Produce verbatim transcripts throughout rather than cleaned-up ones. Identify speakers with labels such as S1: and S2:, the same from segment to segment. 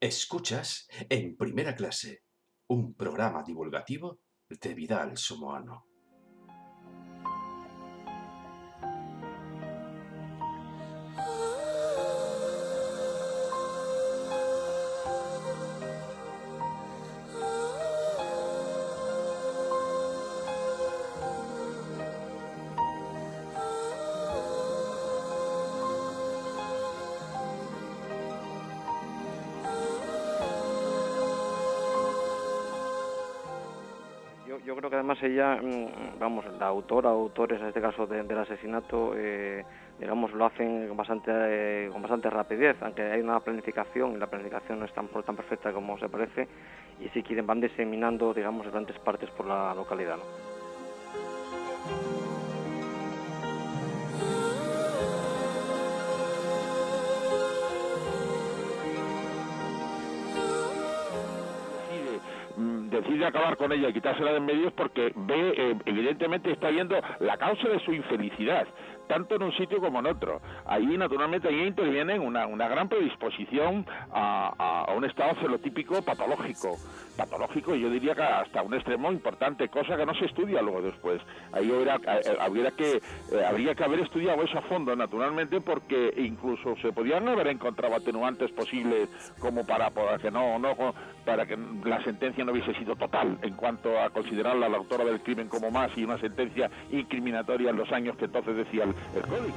S1: Escuchas En Primera Clase, un programa divulgativo de Vidal Somoano.
S2: Yo, yo creo que además ella, vamos, la autora o autores en este caso de, del asesinato, eh, digamos, lo hacen con bastante, eh, con bastante rapidez, aunque hay una planificación y la planificación no es tan, tan perfecta como se parece, y si quieren van diseminando, digamos, diferentes partes por la localidad, ¿no?
S3: decide acabar con ella y quitársela de en medio es porque ve, eh, evidentemente está viendo la causa de su infelicidad, tanto en un sitio como en otro. Ahí, naturalmente, ahí interviene una, una gran predisposición a, a, a un estado celotípico patológico, patológico, y yo diría que hasta un extremo importante, cosa que no se estudia luego después. Ahí hubiera, habría que, eh, habría que haber estudiado eso a fondo, naturalmente, porque incluso se podían haber encontrado atenuantes posibles como para, para que no, no, para que la sentencia no hubiese sido total en cuanto a considerarla la autora del crimen como más y una sentencia incriminatoria en los años que entonces decía el, el código.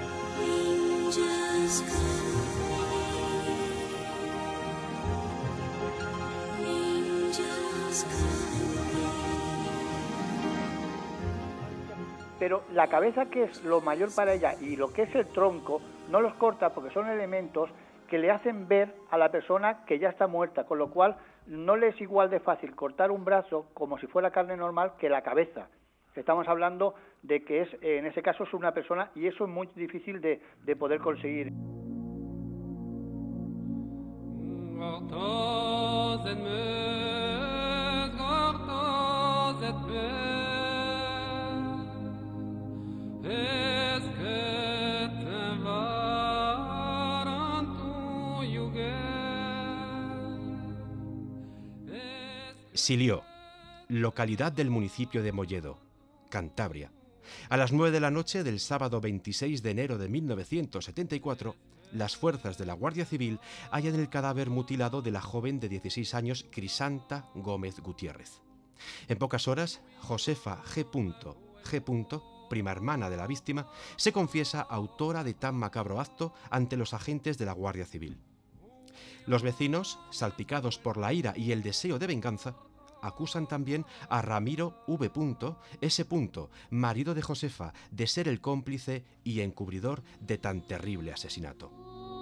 S4: Pero la cabeza, que es lo mayor para ella, y lo que es el tronco, no los corta porque son elementos que le hacen ver a la persona que ya está muerta, con lo cual no le es igual de fácil cortar un brazo como si fuera carne normal que la cabeza. Estamos hablando de que es, en ese caso es una persona, y eso es muy difícil de, de poder conseguir.
S5: Silió, localidad del municipio de Molledo, Cantabria. A las nueve de la noche del sábado veintiséis de enero de mil novecientos setenta y cuatro, las fuerzas de la Guardia Civil hallan el cadáver mutilado de la joven de dieciséis años Crisanta Gómez Gutiérrez. En pocas horas, Josefa G. G. prima hermana de la víctima, se confiesa autora de tan macabro acto ante los agentes de la Guardia Civil. Los vecinos, salpicados por la ira y el deseo de venganza, acusan también a Ramiro V. S. marido de Josefa, de ser el cómplice y encubridor de tan terrible asesinato.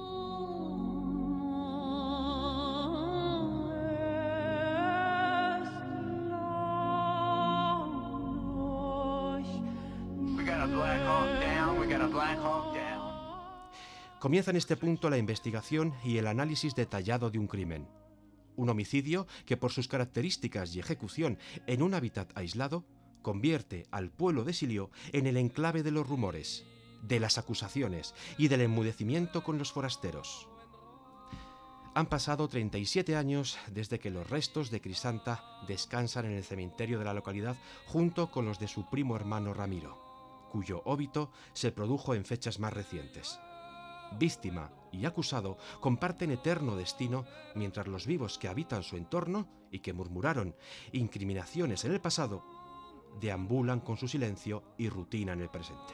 S5: Comienza en este punto la investigación y el análisis detallado de un crimen. Un homicidio que, por sus características y ejecución en un hábitat aislado, convierte al pueblo de Silió en el enclave de los rumores, de las acusaciones y del enmudecimiento con los forasteros. Han pasado treinta y siete años desde que los restos de Crisanta descansan en el cementerio de la localidad junto con los de su primo hermano Ramiro, cuyo óbito se produjo en fechas más recientes. Víctima y acusado comparten eterno destino, mientras los vivos que habitan su entorno y que murmuraron incriminaciones en el pasado deambulan con su silencio y rutina en el presente.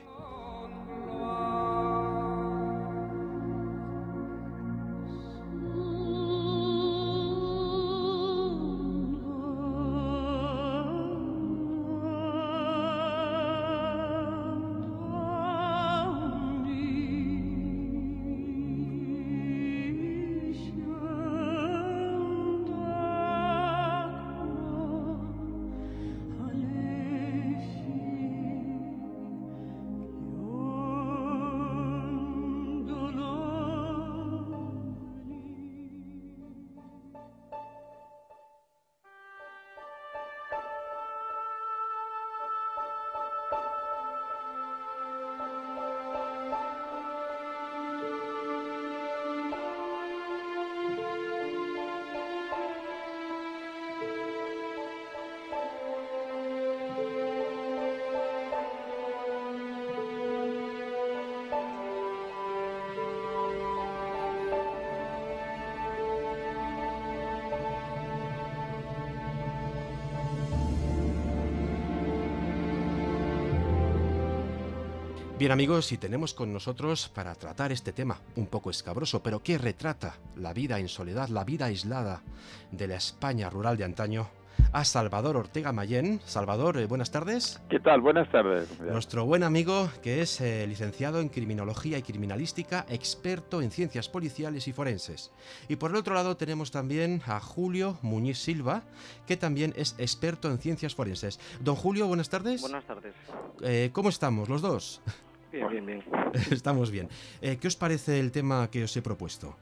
S5: Bien amigos, y tenemos con nosotros para tratar este tema un poco escabroso, pero que retrata la vida en soledad, la vida aislada de la España rural de antaño, a Salvador Ortega Mayén. Salvador, eh, buenas tardes.
S3: ¿Qué tal? Buenas tardes.
S5: Nuestro buen amigo, que es eh, licenciado en Criminología y Criminalística, experto en Ciencias Policiales y Forenses. Y por el otro lado tenemos también a Julio Muñiz Silva, que también es experto en Ciencias Forenses. Don Julio, buenas tardes.
S2: Buenas tardes.
S5: Eh, ¿Cómo estamos los dos?
S2: Bien, bien, bien.
S5: Estamos bien. Eh, ¿Qué os parece el tema que os he propuesto?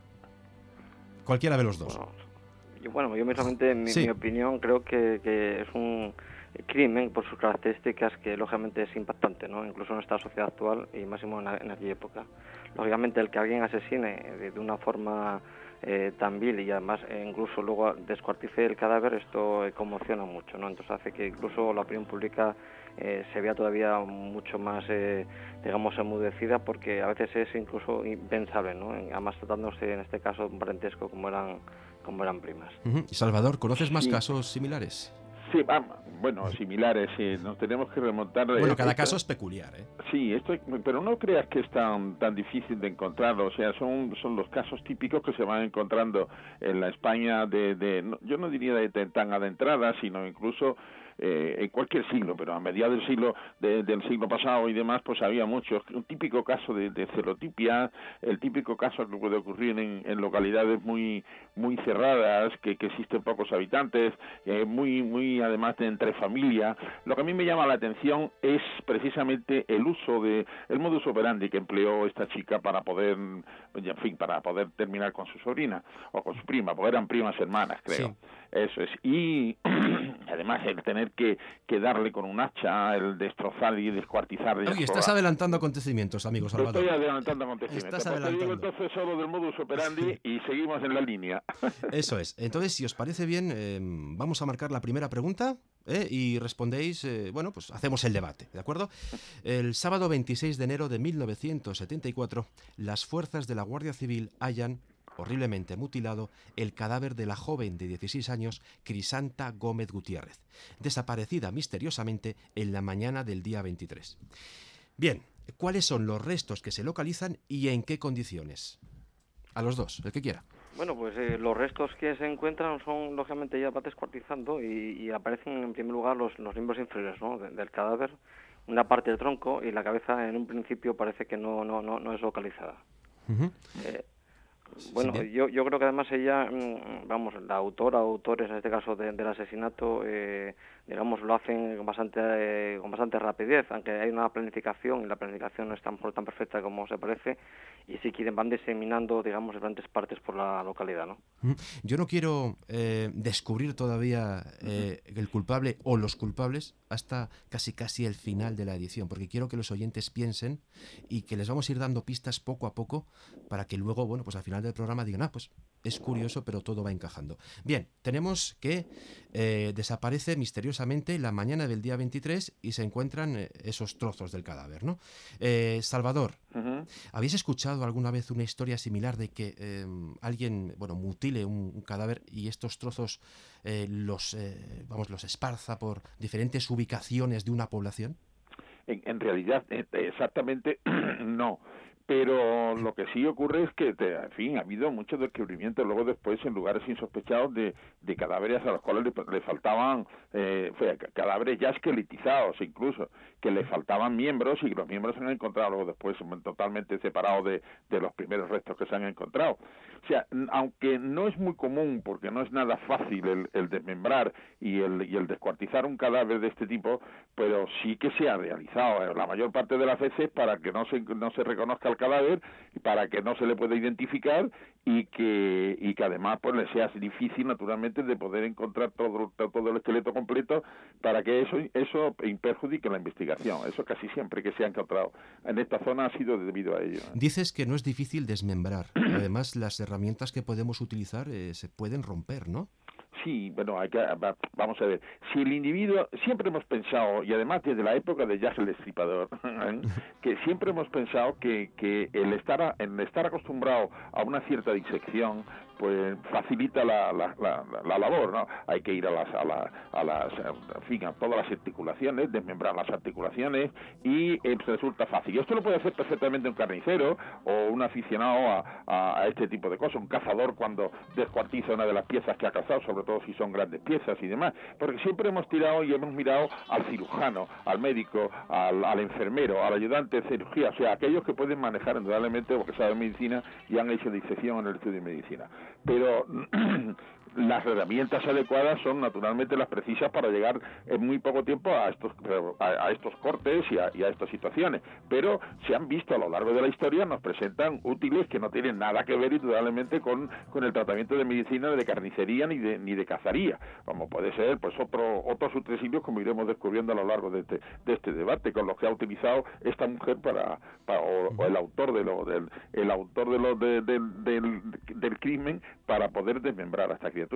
S5: Cualquiera de los dos.
S2: Bueno, yo, bueno, yo mismamente, en mi,
S5: Sí.
S2: mi opinión, creo que, que es un crimen por sus características que lógicamente es impactante, ¿no? Incluso en esta sociedad actual y máximo en, la- en aquella época. Lógicamente el que alguien asesine de, de una forma eh, tan vil y además eh, incluso luego descuartice el cadáver, esto eh, conmociona mucho, ¿no? Entonces hace que incluso la opinión pública eh, se vea todavía mucho más, eh, digamos, enmudecida, porque a veces es incluso impensable, ¿no? Además tratándose en este caso un parentesco como eran como eran primas.
S5: Ujú. Y Salvador, ¿conoces más
S3: Sí.
S5: casos similares?
S3: Sí, ah, bueno, similares, sí, nos tenemos que remontar...
S5: Bueno,
S3: eh,
S5: cada
S3: esto-
S5: caso es peculiar, ¿eh?
S3: Sí, esto, pero no creas que es tan tan difícil de encontrarlo, o sea, son son los casos típicos que se van encontrando en la España de, de no- yo no diría de, de tan adentrada, sino incluso eh, en cualquier siglo, pero a mediados del siglo de- del siglo pasado y demás, pues había muchos. Un típico caso de, de celotipia, el típico caso que puede ocurrir en, en localidades muy muy cerradas, que, que existen pocos habitantes, eh, muy muy además de entre familia. Lo que a mí me llama la atención es precisamente el uso de el modus operandi que empleó esta chica para poder, en fin, para poder terminar con su sobrina o con su prima, porque eran primas hermanas, creo.
S5: Sí.
S3: Eso es. Y además el tener que, que darle con un hacha, el destrozar y descuartizar. y
S5: Oye, estás
S3: desfogar.
S5: adelantando acontecimientos, amigo
S3: Estoy
S5: Salvador.
S3: adelantando acontecimientos.
S5: Estás
S3: Pues te digo
S5: adelantando.
S3: entonces solo del modus operandi y seguimos en la línea.
S5: Eso es. Entonces, si os parece bien, eh, vamos a marcar la primera pregunta ¿eh? y respondéis, eh, bueno, pues hacemos el debate, ¿de acuerdo? El sábado veintiséis de enero de mil novecientos setenta y cuatro, las fuerzas de la Guardia Civil hallan, horriblemente mutilado, el cadáver de la joven de dieciséis años, Crisanta Gómez Gutiérrez, desaparecida misteriosamente en la mañana del día veintitrés. Bien, ¿cuáles son los restos que se localizan y en qué condiciones? A los dos, el que quiera.
S2: Bueno, pues eh, los restos que se encuentran son lógicamente ya descuartizando y, y aparecen en primer lugar los, los miembros inferiores, ¿no? de- del cadáver, una parte del tronco y la cabeza en un principio parece que no no no, no es localizada.
S5: Ujú.
S2: Eh, bueno,
S5: bien.
S2: yo yo creo que además ella, mm, vamos, la autora o autores en este caso de- del asesinato, eh, digamos, lo hacen con bastante eh, con bastante rapidez, aunque hay una planificación y la planificación no es tan tan perfecta como se parece, y si quieren van diseminando, digamos, diferentes partes por la localidad, ¿no?
S5: Ujú. Yo no quiero eh, descubrir todavía eh, el culpable o los culpables hasta casi casi el final de la edición, porque quiero que los oyentes piensen y que les vamos a ir dando pistas poco a poco para que luego, bueno, pues al final del programa digan, ah, pues es curioso, pero todo va encajando. Bien, tenemos que eh, desaparece misteriosamente la mañana del día veintitrés y se encuentran eh, esos trozos del cadáver, ¿no? Eh, Salvador,
S3: Ujú.
S5: ¿habéis escuchado alguna vez una historia similar de que eh, alguien, bueno, mutile un, un cadáver y estos trozos eh, los, eh, vamos, los esparza por diferentes ubicaciones de una población?
S3: En, en realidad, eh, exactamente no. Pero lo que sí ocurre es que, te- en fin, ha habido muchos descubrimientos luego después en lugares insospechados de, de cadáveres a los cuales le, le faltaban, eh, fue, cadáveres ya esqueletizados incluso, que le faltaban miembros y los miembros se han encontrado luego después totalmente separados de, de los primeros restos que se han encontrado. O sea, n- aunque no es muy común, porque no es nada fácil el, el desmembrar y el, y el descuartizar un cadáver de este tipo, pero sí que se ha realizado eh, la mayor parte de las veces para que no se no se reconozca el cadáver y para que no se le pueda identificar y que y que además pues le sea difícil naturalmente de poder encontrar todo todo el esqueleto completo para que eso eso perjudique la investigación. Eso casi siempre que se ha encontrado en esta zona ha sido debido a ello.
S5: Dices que no es difícil desmembrar. Además, las herramientas que podemos utilizar eh, se pueden romper, ¿no?
S3: Sí, bueno, hay que, vamos a ver, si el individuo, siempre hemos pensado, y además desde la época de Jack el Destripador, ¿eh? que siempre hemos pensado que, que el estar a, el estar acostumbrado a una cierta disección, pues facilita la, la, la, la labor, ¿no? Hay que ir a las, a, la, a las, en fin, a todas las articulaciones, desmembrar las articulaciones, y eh, resulta fácil. Y esto lo puede hacer perfectamente un carnicero o un aficionado a, a, a este tipo de cosas, un cazador cuando descuartiza una de las piezas que ha cazado, sobre todo si son grandes piezas y demás, porque siempre hemos tirado y hemos mirado al cirujano, al médico, al, al enfermero, al ayudante de cirugía, o sea, aquellos que pueden manejar indudablemente porque saben medicina y han hecho disección en el estudio de medicina. Pero las herramientas adecuadas son naturalmente las precisas para llegar en muy poco tiempo a estos a, a estos cortes y a, y a estas situaciones, pero se han visto a lo largo de la historia, nos presentan útiles que no tienen nada que ver indudablemente con, con el tratamiento de medicina, de carnicería ni de ni de cazaría, como puede ser pues otro otros utensilios como iremos descubriendo a lo largo de este, de este debate, con los que ha utilizado esta mujer para, para o, o el autor de lo del el autor de lo de, de, del, del crimen para poder desmembrar a esta criatura.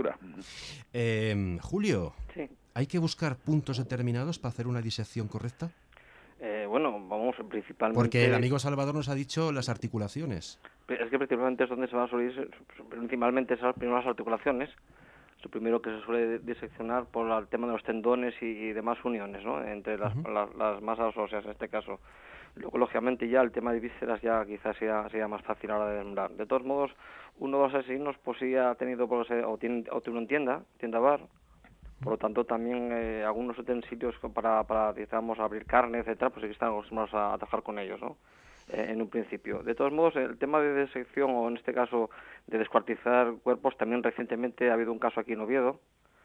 S5: Eh, Julio,
S2: Sí.
S5: ¿hay que buscar puntos determinados para hacer una disección correcta?
S2: Eh, bueno, vamos, principalmente...
S5: Porque el amigo Salvador nos ha dicho las articulaciones.
S2: Es que principalmente es donde se van a solir, principalmente esas primeras articulaciones. Es lo primero que se suele diseccionar por el tema de los tendones y, y demás uniones, ¿no? Entre las,
S5: Uh-huh.
S2: las, las masas óseas en este caso. Luego, lógicamente, ya el tema de vísceras ya quizás sea, sea más fácil a la hora de desmembrar. De todos modos, uno de los asesinos pues sí ha tenido, pues, o tiene, o tiene una tienda, tienda bar. Por lo tanto, también eh, algunos utensilios para, para, digamos, abrir carne, etcétera, pues sí que están acostumbrados a, a trabajar con ellos, ¿no? Eh, en un principio. De todos modos, el tema de disección, o en este caso de descuartizar cuerpos, también recientemente ha habido un caso aquí en Oviedo,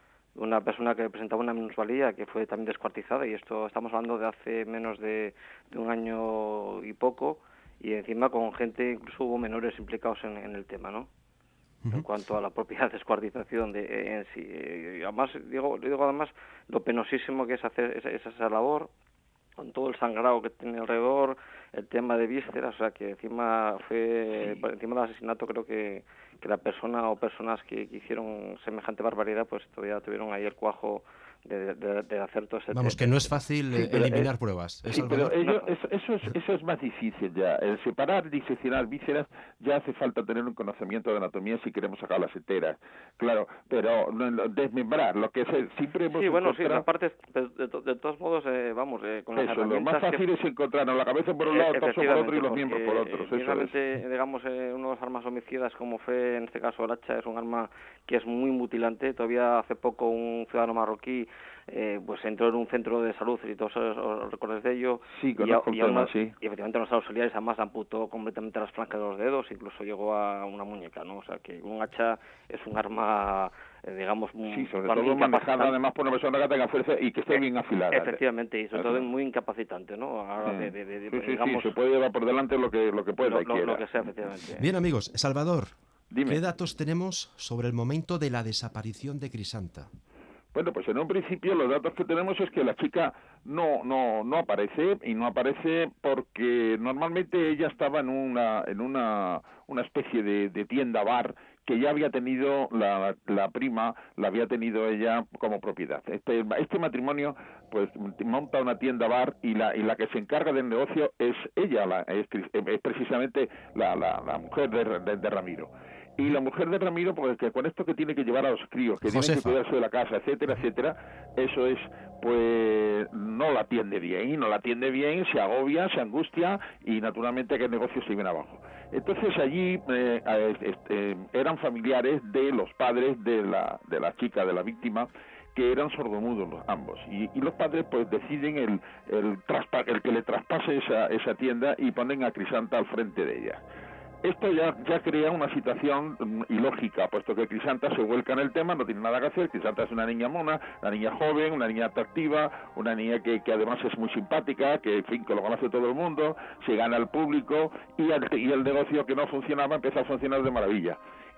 S2: una persona que presentaba una minusvalía que fue también descuartizada, y esto estamos hablando de hace menos de, de un año y poco, y encima con gente, incluso hubo menores implicados en, en el tema, ¿no? Uh-huh. En cuanto a la propia descuartización de, en sí. Y además, digo, digo además lo penosísimo que es hacer esa, esa labor, con todo el sangrado que tiene alrededor, el tema de vísceras, o sea que encima fue, sí. encima del asesinato creo que, que la persona o personas que, que hicieron semejante barbaridad pues todavía tuvieron ahí el cuajo de, de, de hacer todo ese...
S5: Vamos, que no es fácil sí, eliminar
S3: es,
S5: pruebas.
S3: ¿Es sí, pero ello, eso, eso, es, eso es más difícil ya. El separar, diseccionar vísceras, ya hace falta tener un conocimiento de anatomía si queremos sacar las enteras. Claro, pero desmembrar, lo que es, siempre hemos
S2: Sí, bueno,
S3: encontrado...
S2: sí, la parte, de, de, de todos modos, eh, vamos, eh, con las
S3: eso, lo más fácil que... es encontrar la cabeza por un lado, el torso por otro y los miembros por otro.
S2: Precisamente, digamos, eh, uno de los armas homicidas, como fue en este caso el hacha, es un arma que es muy mutilante. Todavía hace poco un ciudadano marroquí eh, pues entró en un centro de salud, y todos os recordáis de ello.
S3: Sí, conozco
S2: y,
S3: el tema,
S2: una,
S3: sí.
S2: Y efectivamente los auxiliares además amputó completamente las flancas de los dedos, incluso llegó a una muñeca, ¿no? O sea que un hacha es un arma, eh, digamos, muy...
S3: Sí, sobre todo manejada además por una persona que tenga fuerza y que esté bien afilada.
S2: Efectivamente, y sobre todo muy incapacitante, ¿no? Ahora
S3: sí.
S2: de, de, de,
S3: sí, sí,
S2: digamos,
S3: sí, se puede llevar por delante lo que, lo que pueda
S2: lo,
S3: y quiera.
S2: Lo que sea, efectivamente.
S5: Bien, amigos, Salvador,
S3: Dime.
S5: ¿qué datos tenemos sobre el momento de la desaparición de Crisanta?
S3: Bueno, pues en un principio los datos que tenemos es que la chica no no no aparece, y no aparece porque normalmente ella estaba en una en una una especie de, de tienda bar que ya había tenido la, la prima, la había tenido ella como propiedad. Este este matrimonio pues monta una tienda bar, y la y la que se encarga del negocio es ella, la, es, es precisamente la, la, la mujer de, de, de Ramiro. Y la mujer de Ramiro, pues que con esto que tiene que llevar a los críos, que
S5: Josefa.
S3: tienen que cuidarse de la casa, etcétera, etcétera, eso es, pues no la atiende bien, no la atiende bien, se agobia, se angustia, y naturalmente que el negocio se viene abajo. Entonces allí eh, este, eran familiares de los padres de la de la chica, de la víctima, que eran sordomudos los ambos, y, y los padres pues deciden el el, traspa, el que le traspase esa esa tienda y ponen a Crisanta al frente de ella. Esto ya, ya crea una situación um, ilógica, puesto que Crisanta se vuelca en el tema, no tiene nada que hacer. Crisanta es una niña mona, una niña joven, una niña atractiva, una niña que, que además es muy simpática, que en fin, que lo conoce todo el mundo, se gana al público, y el, y el negocio que no funcionaba empieza a funcionar de maravilla.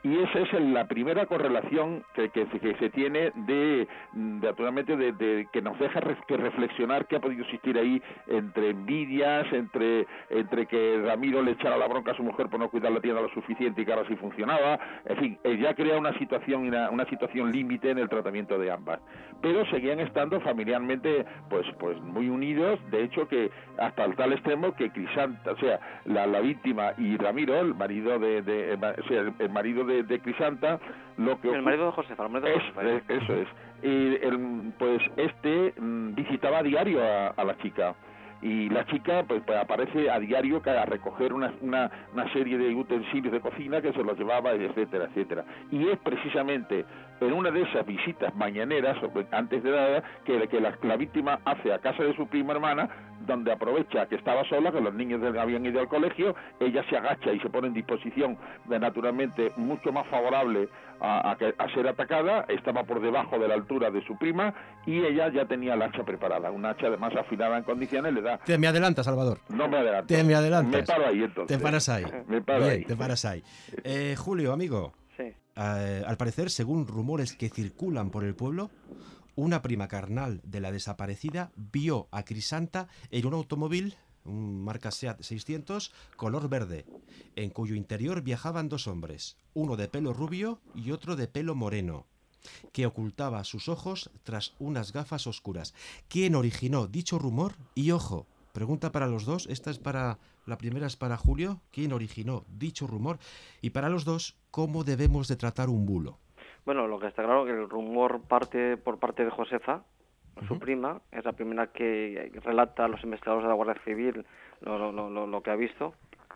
S3: Y esa es la primera correlación que, que, que se tiene de, de naturalmente, de, de, que nos deja re, que reflexionar qué ha podido existir ahí entre envidias, entre entre que Ramiro le echara la bronca a su mujer por no cuidar la tienda lo suficiente y que ahora sí funcionaba. En fin, ya crea una situación una, una situación límite en el tratamiento de ambas. Pero seguían estando familiarmente pues pues muy unidos, de hecho que hasta el tal extremo que Crisanta, o sea, la, la víctima y Ramiro, el marido de, de o sea, el, el marido de De, de Crisanta, lo que
S2: el marido de Josefa, el marido de
S3: es,
S2: Josefa,
S3: es, eso es. Y el, pues este mm, visitaba a diario a, a la chica. Y la chica pues, pues aparece a diario a recoger una, una, una serie de utensilios de cocina que se los llevaba, etcétera, etcétera. Y es precisamente en una de esas visitas mañaneras, antes de nada, que, que la, la víctima hace a casa de su prima hermana, donde aprovecha que estaba sola, que los niños habían ido al colegio, ella se agacha y se pone en disposición de, naturalmente, mucho más favorable a, a, a ser atacada, estaba por debajo de la altura de su prima, y ella ya tenía el hacha preparada, un hacha además afilada en condiciones, le da...
S5: Te me adelantas, Salvador.
S3: No me adelanto.
S5: Te me adelantas.
S3: Me paro ahí, entonces.
S5: Te paras ahí.
S3: Me paro
S5: Bien,
S3: ahí.
S5: te paras ahí. Eh, Julio, amigo.
S2: Sí.
S5: Eh, al parecer, según rumores que circulan por el pueblo, una prima carnal de la desaparecida vio a Crisanta en un automóvil, un marca SEAT seiscientos, color verde, en cuyo interior viajaban dos hombres, uno de pelo rubio y otro de pelo moreno, que ocultaba sus ojos tras unas gafas oscuras. ¿Quién originó dicho rumor? Y ojo, pregunta para los dos, esta es para... La primera es para Julio, ¿quién originó dicho rumor? Y para los dos, ¿cómo debemos de tratar un bulo?
S2: Bueno, lo que está claro es que el rumor parte por parte de Josefa, uh-huh. su prima, es la primera que relata a los investigadores de la Guardia Civil lo, lo, lo, lo que ha visto.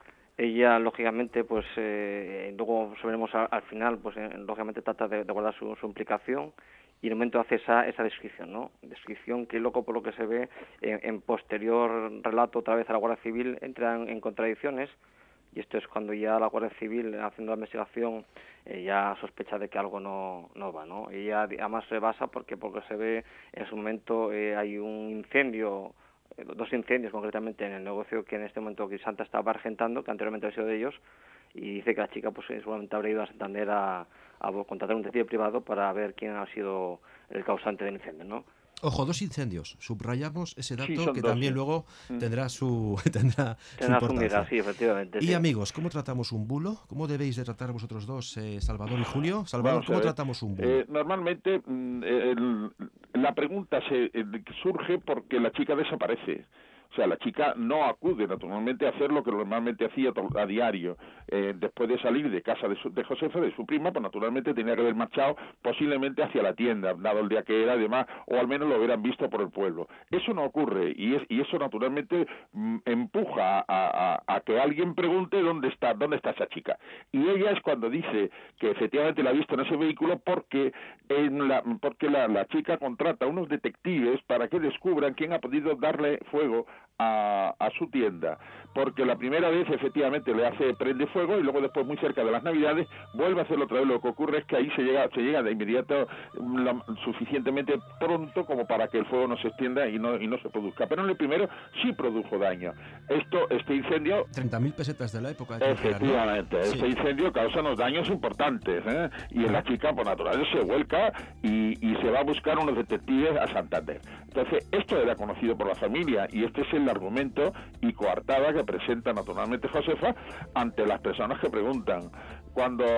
S2: Ella, lógicamente, pues eh, luego veremos al, al final, pues eh, lógicamente trata de, de guardar su, su implicación, y en el momento hace esa, esa descripción, ¿no? Descripción que, loco, por lo que se ve, en, en posterior relato otra vez a la Guardia Civil, entra en, en contradicciones, y esto es cuando ya la Guardia Civil, haciendo la investigación, eh, ya sospecha de que algo no, no va, ¿no? Y ya además se basa porque, porque se ve, en su momento eh, hay un incendio, eh, dos incendios concretamente en el negocio que en este momento Crisanta estaba regentando, que anteriormente había sido de ellos, y dice que la chica pues seguramente habrá ido a Santander a, a contratar un detective privado para ver quién ha sido el causante del incendio, ¿no?
S5: Ojo, dos incendios. Subrayamos ese dato
S3: sí,
S5: que
S3: dos,
S5: también
S3: sí.
S5: luego
S3: mm.
S5: tendrá su tendrá,
S2: tendrá
S5: su importancia.
S2: Su sí, efectivamente.
S5: Y
S2: sí.
S5: amigos, ¿cómo tratamos un bulo? ¿Cómo debéis de tratar vosotros dos, eh, Salvador y Julio? Salvador, ¿cómo tratamos un bulo?
S3: Eh, normalmente mm, el, la pregunta se eh, surge porque la chica desaparece. O sea, la chica no acude naturalmente a hacer lo que normalmente hacía a diario. Eh, después de salir de casa de, su, de Josefa, de su prima, pues naturalmente tenía que haber marchado posiblemente hacia la tienda, dado el día que era, además, o al menos lo hubieran visto por el pueblo. Eso no ocurre, y es y eso naturalmente mm, empuja a, a, a que alguien pregunte dónde está, dónde está esa chica. Y ella es cuando dice que efectivamente la ha visto en ese vehículo porque en la, porque la, la chica contrata a unos detectives para que descubran quién ha podido darle fuego A, a su tienda, porque la primera vez efectivamente le hace prende fuego y luego después muy cerca de las Navidades vuelve a hacerlo otra vez. Lo que ocurre es que ahí se llega se llega de inmediato la, suficientemente pronto como para que el fuego no se extienda y no y no se produzca, pero en el primero sí produjo daño. Esto este incendio
S5: treinta mil pesetas de la época,
S3: efectivamente, ¿no? Este sí. incendio causa unos daños importantes, ¿eh? Y en la chica por naturaleza se vuelca y, y se va a buscar unos detectives a Santander. Entonces esto era conocido por la familia y este es el argumento y coartada que presenta naturalmente Josefa ante las personas que preguntan. Cuando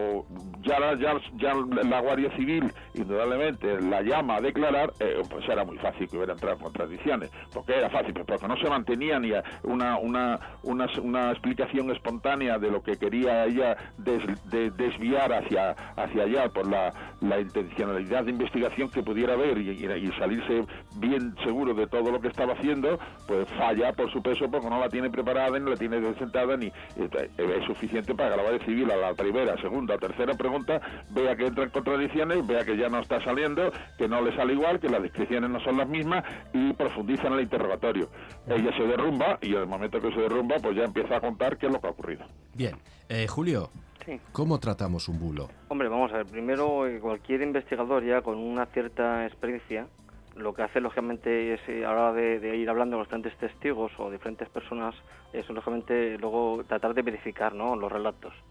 S3: ya, ya, ya la Guardia Civil indudablemente la llama a declarar, eh, pues era muy fácil que hubiera entrado en contradicciones. ¿Por qué era fácil? Pues porque no se mantenía ni una, una, una, una explicación espontánea de lo que quería ella des, de, desviar hacia, hacia allá por la, la intencionalidad de investigación que pudiera haber y, y, y salirse bien seguro de todo lo que estaba haciendo, pues falla por su peso porque no la tiene preparada, ni la tiene sentada, ni es suficiente para que la Guardia Civil a la primera, segunda, tercera pregunta vea que entra en contradicciones, vea que ya no está saliendo, que no le sale igual, que las descripciones no son las mismas y profundiza en el interrogatorio. Ella se derrumba y en el momento que se derrumba pues ya empieza a contar qué es lo que ha ocurrido.
S5: Bien, eh, Julio,
S2: sí.
S5: ¿Cómo tratamos un bulo?
S2: Hombre, vamos a ver, primero cualquier investigador ya con una cierta experiencia lo que hace lógicamente es a la hora de, de ir hablando con diferentes testigos o diferentes personas es lógicamente luego tratar de verificar, ¿no?, los relatos.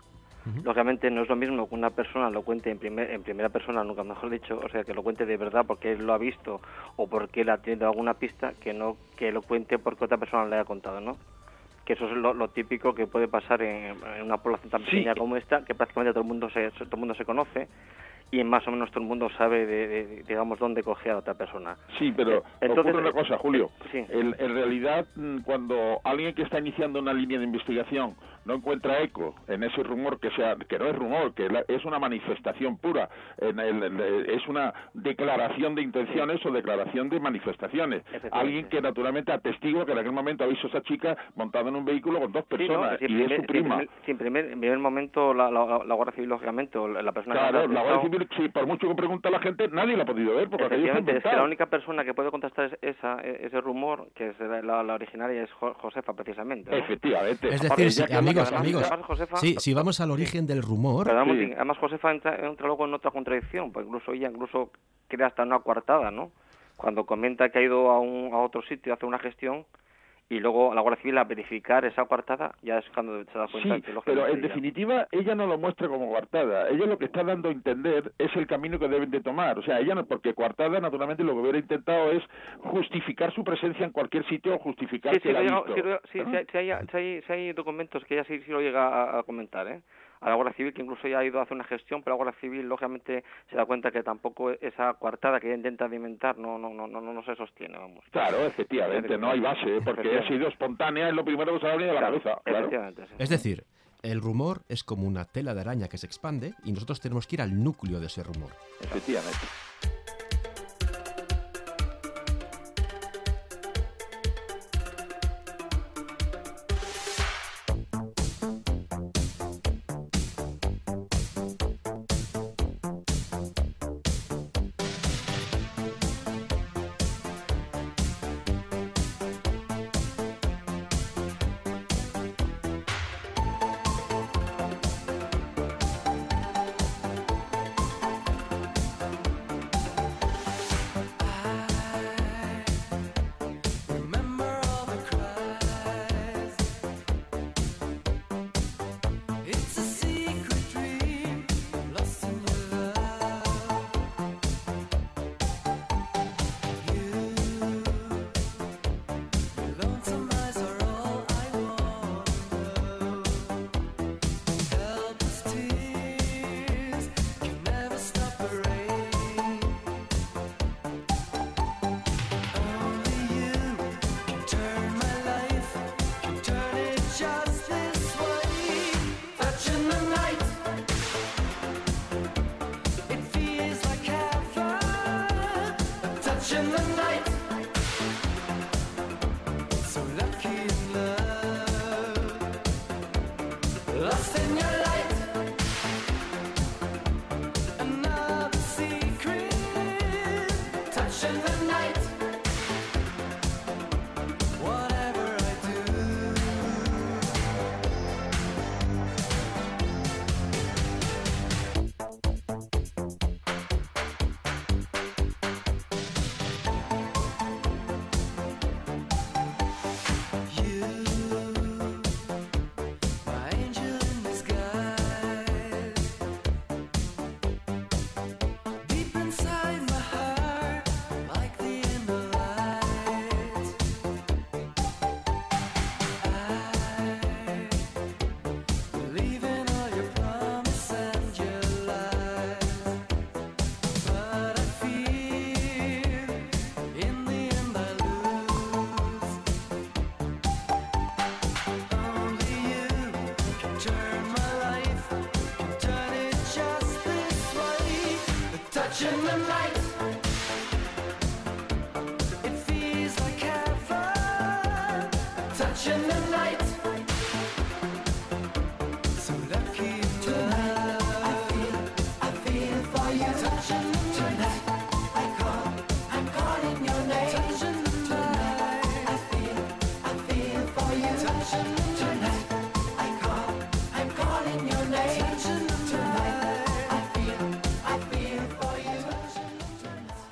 S2: Uh-huh. Lógicamente no es lo mismo que una persona lo cuente en, primer, en primera persona, nunca mejor dicho, o sea, que lo cuente de verdad porque él lo ha visto o porque él ha tenido alguna pista, que no que lo cuente porque otra persona le haya contado, ¿no? Que eso es lo, lo típico que puede pasar en, en una población tan pequeña sí. como esta, que prácticamente todo el mundo se todo el mundo se conoce y más o menos todo el mundo sabe de, de, de digamos dónde coger a otra persona.
S3: Sí, pero
S2: entonces,
S3: ocurre una cosa, Julio.
S2: Sí.
S3: En, en realidad, cuando alguien que está iniciando una línea de investigación no encuentra eco en ese rumor que sea que no es rumor, que la, es una manifestación pura, en el, en el, es una declaración de intenciones o declaración de manifestaciones. Alguien que naturalmente atestigua que en aquel momento ha visto a esa chica montada en un vehículo con dos personas sí, no, y primer, es su prima.
S2: Sí, en primer, en primer momento la, la, la Guardia Civil, lógicamente, o la persona
S3: claro,
S2: que
S3: la Guardia Civil, sí, por mucho que pregunta a la gente, nadie la ha podido ver. Porque
S2: efectivamente, es que la única persona que puede contestar esa, ese rumor, que es la, la originaria, es Josefa, precisamente, ¿no?
S3: Efectivamente.
S6: Es decir, si, amigos,
S2: además,
S6: amigos,
S2: además, Josefa,
S6: sí, si vamos al origen del rumor...
S2: Pero además,
S3: sí.
S2: además Josefa entra, entra luego en otra contradicción, pues incluso ella incluso crea hasta una coartada, ¿no? Cuando comenta que ha ido a, un, a otro sitio a hacer una gestión y luego a la Guardia Civil a verificar esa coartada, ya es cuando se da cuenta
S3: sí,
S2: que lógicamente
S3: pero en
S2: ella...
S3: definitiva ella no lo muestra como coartada, ella lo que está dando a entender es el camino que deben de tomar, o sea, ella no, porque coartada naturalmente lo que hubiera intentado es justificar su presencia en cualquier sitio o justificar
S2: sí,
S3: que
S2: sí,
S3: la ha
S2: llega,
S3: visto.
S2: Sí, sí,
S3: ¿no?
S2: sí, sí, hay, sí, hay, sí hay documentos que ella sí, sí lo llega a, a comentar, ¿eh? A la Guardia Civil, que incluso ya ha ido a hacer una gestión, pero la Guardia Civil lógicamente se da cuenta que tampoco esa coartada que ella intenta alimentar no no no no no, no se sostiene, vamos.
S3: Claro, efectivamente, no hay base, porque ha sido espontánea, es lo primero que se ha venido a la
S2: claro,
S3: cabeza. Claro.
S2: Efectivamente, sí.
S6: Es decir, el rumor es como una tela de araña que se expande y nosotros tenemos que ir al núcleo de ese rumor.
S3: Efectivamente.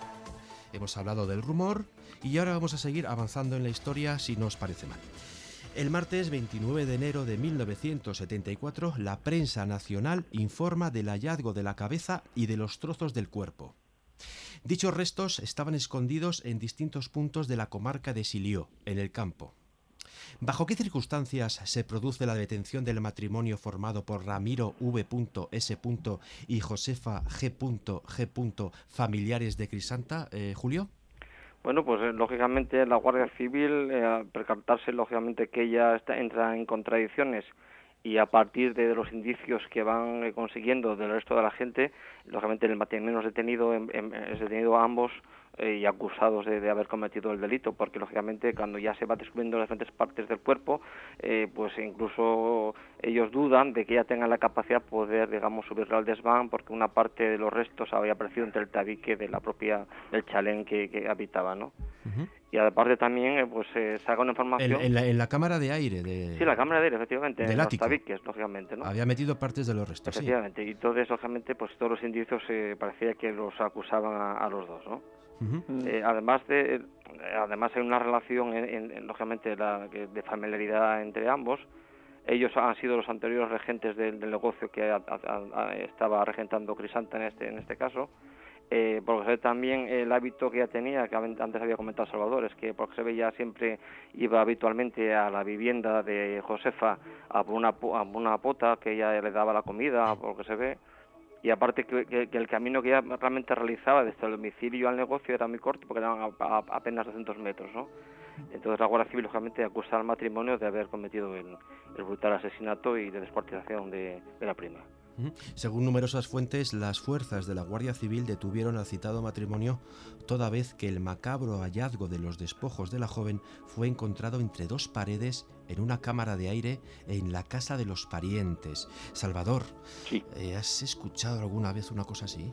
S5: Hemos hablado del rumor y ahora vamos a seguir avanzando en la historia si no os parece mal. El martes veintinueve de enero de mil novecientos setenta y cuatro, la prensa nacional informa del hallazgo de la cabeza y de los trozos del cuerpo. Dichos restos estaban escondidos en distintos puntos de la comarca de Silió, en el campo. ¿Bajo qué circunstancias se produce la detención del matrimonio formado por Ramiro V. S. y Josefa G. G. familiares de Crisanta, eh, Julio?
S2: Bueno, pues eh, lógicamente la Guardia Civil, eh, al percatarse lógicamente que ella está, entra en contradicciones y a partir de los indicios que van eh, consiguiendo del resto de la gente, lógicamente el matrimonio es detenido, en, en, es detenido a ambos eh, y acusados de, de haber cometido el delito, porque lógicamente cuando ya se va descubriendo las diferentes partes del cuerpo, eh, pues incluso ellos dudan de que ella tenga la capacidad de poder, digamos, subirlo al desván, porque una parte de los restos había aparecido entre el tabique de la propia, del chalén que, que habitaba, ¿no? Uh-huh. Y aparte también, eh, pues se eh, saca una información...
S5: En, en, la, en la cámara de aire de...
S2: Sí, la cámara de aire, efectivamente,
S5: del
S2: en
S5: ático.
S2: Los tabiques, lógicamente, ¿no?
S5: Había metido partes de los restos,
S2: efectivamente, sí. Y entonces, lógicamente, pues todos los indicios eh, parecía que los acusaban a, a los dos, ¿no? Uh-huh. Eh, además de, eh, además hay una relación, en, en, lógicamente, la, de familiaridad entre ambos. Ellos han sido los anteriores regentes del, del negocio que a, a, a, estaba regentando Crisanta en este, en este caso. Eh, porque se ve también el hábito que ella tenía, que antes había comentado Salvador, es que porque se ve ya siempre iba habitualmente a la vivienda de Josefa a por una, a una pota que ella le daba la comida, porque se ve. Y aparte que, que, que el camino que ella realmente realizaba desde el domicilio al negocio era muy corto, porque eran a, a, apenas doscientos metros, ¿no? Entonces la Guardia Civil, lógicamente, acusa al matrimonio de haber cometido el, el brutal asesinato y de descuartización de, de la prima.
S5: Según numerosas fuentes, las fuerzas de la Guardia Civil detuvieron al citado matrimonio toda vez que el macabro hallazgo de los despojos de la joven fue encontrado entre dos paredes en una cámara de aire en la casa de los parientes. Salvador,
S3: sí.
S5: eh, ¿has escuchado alguna vez una cosa así?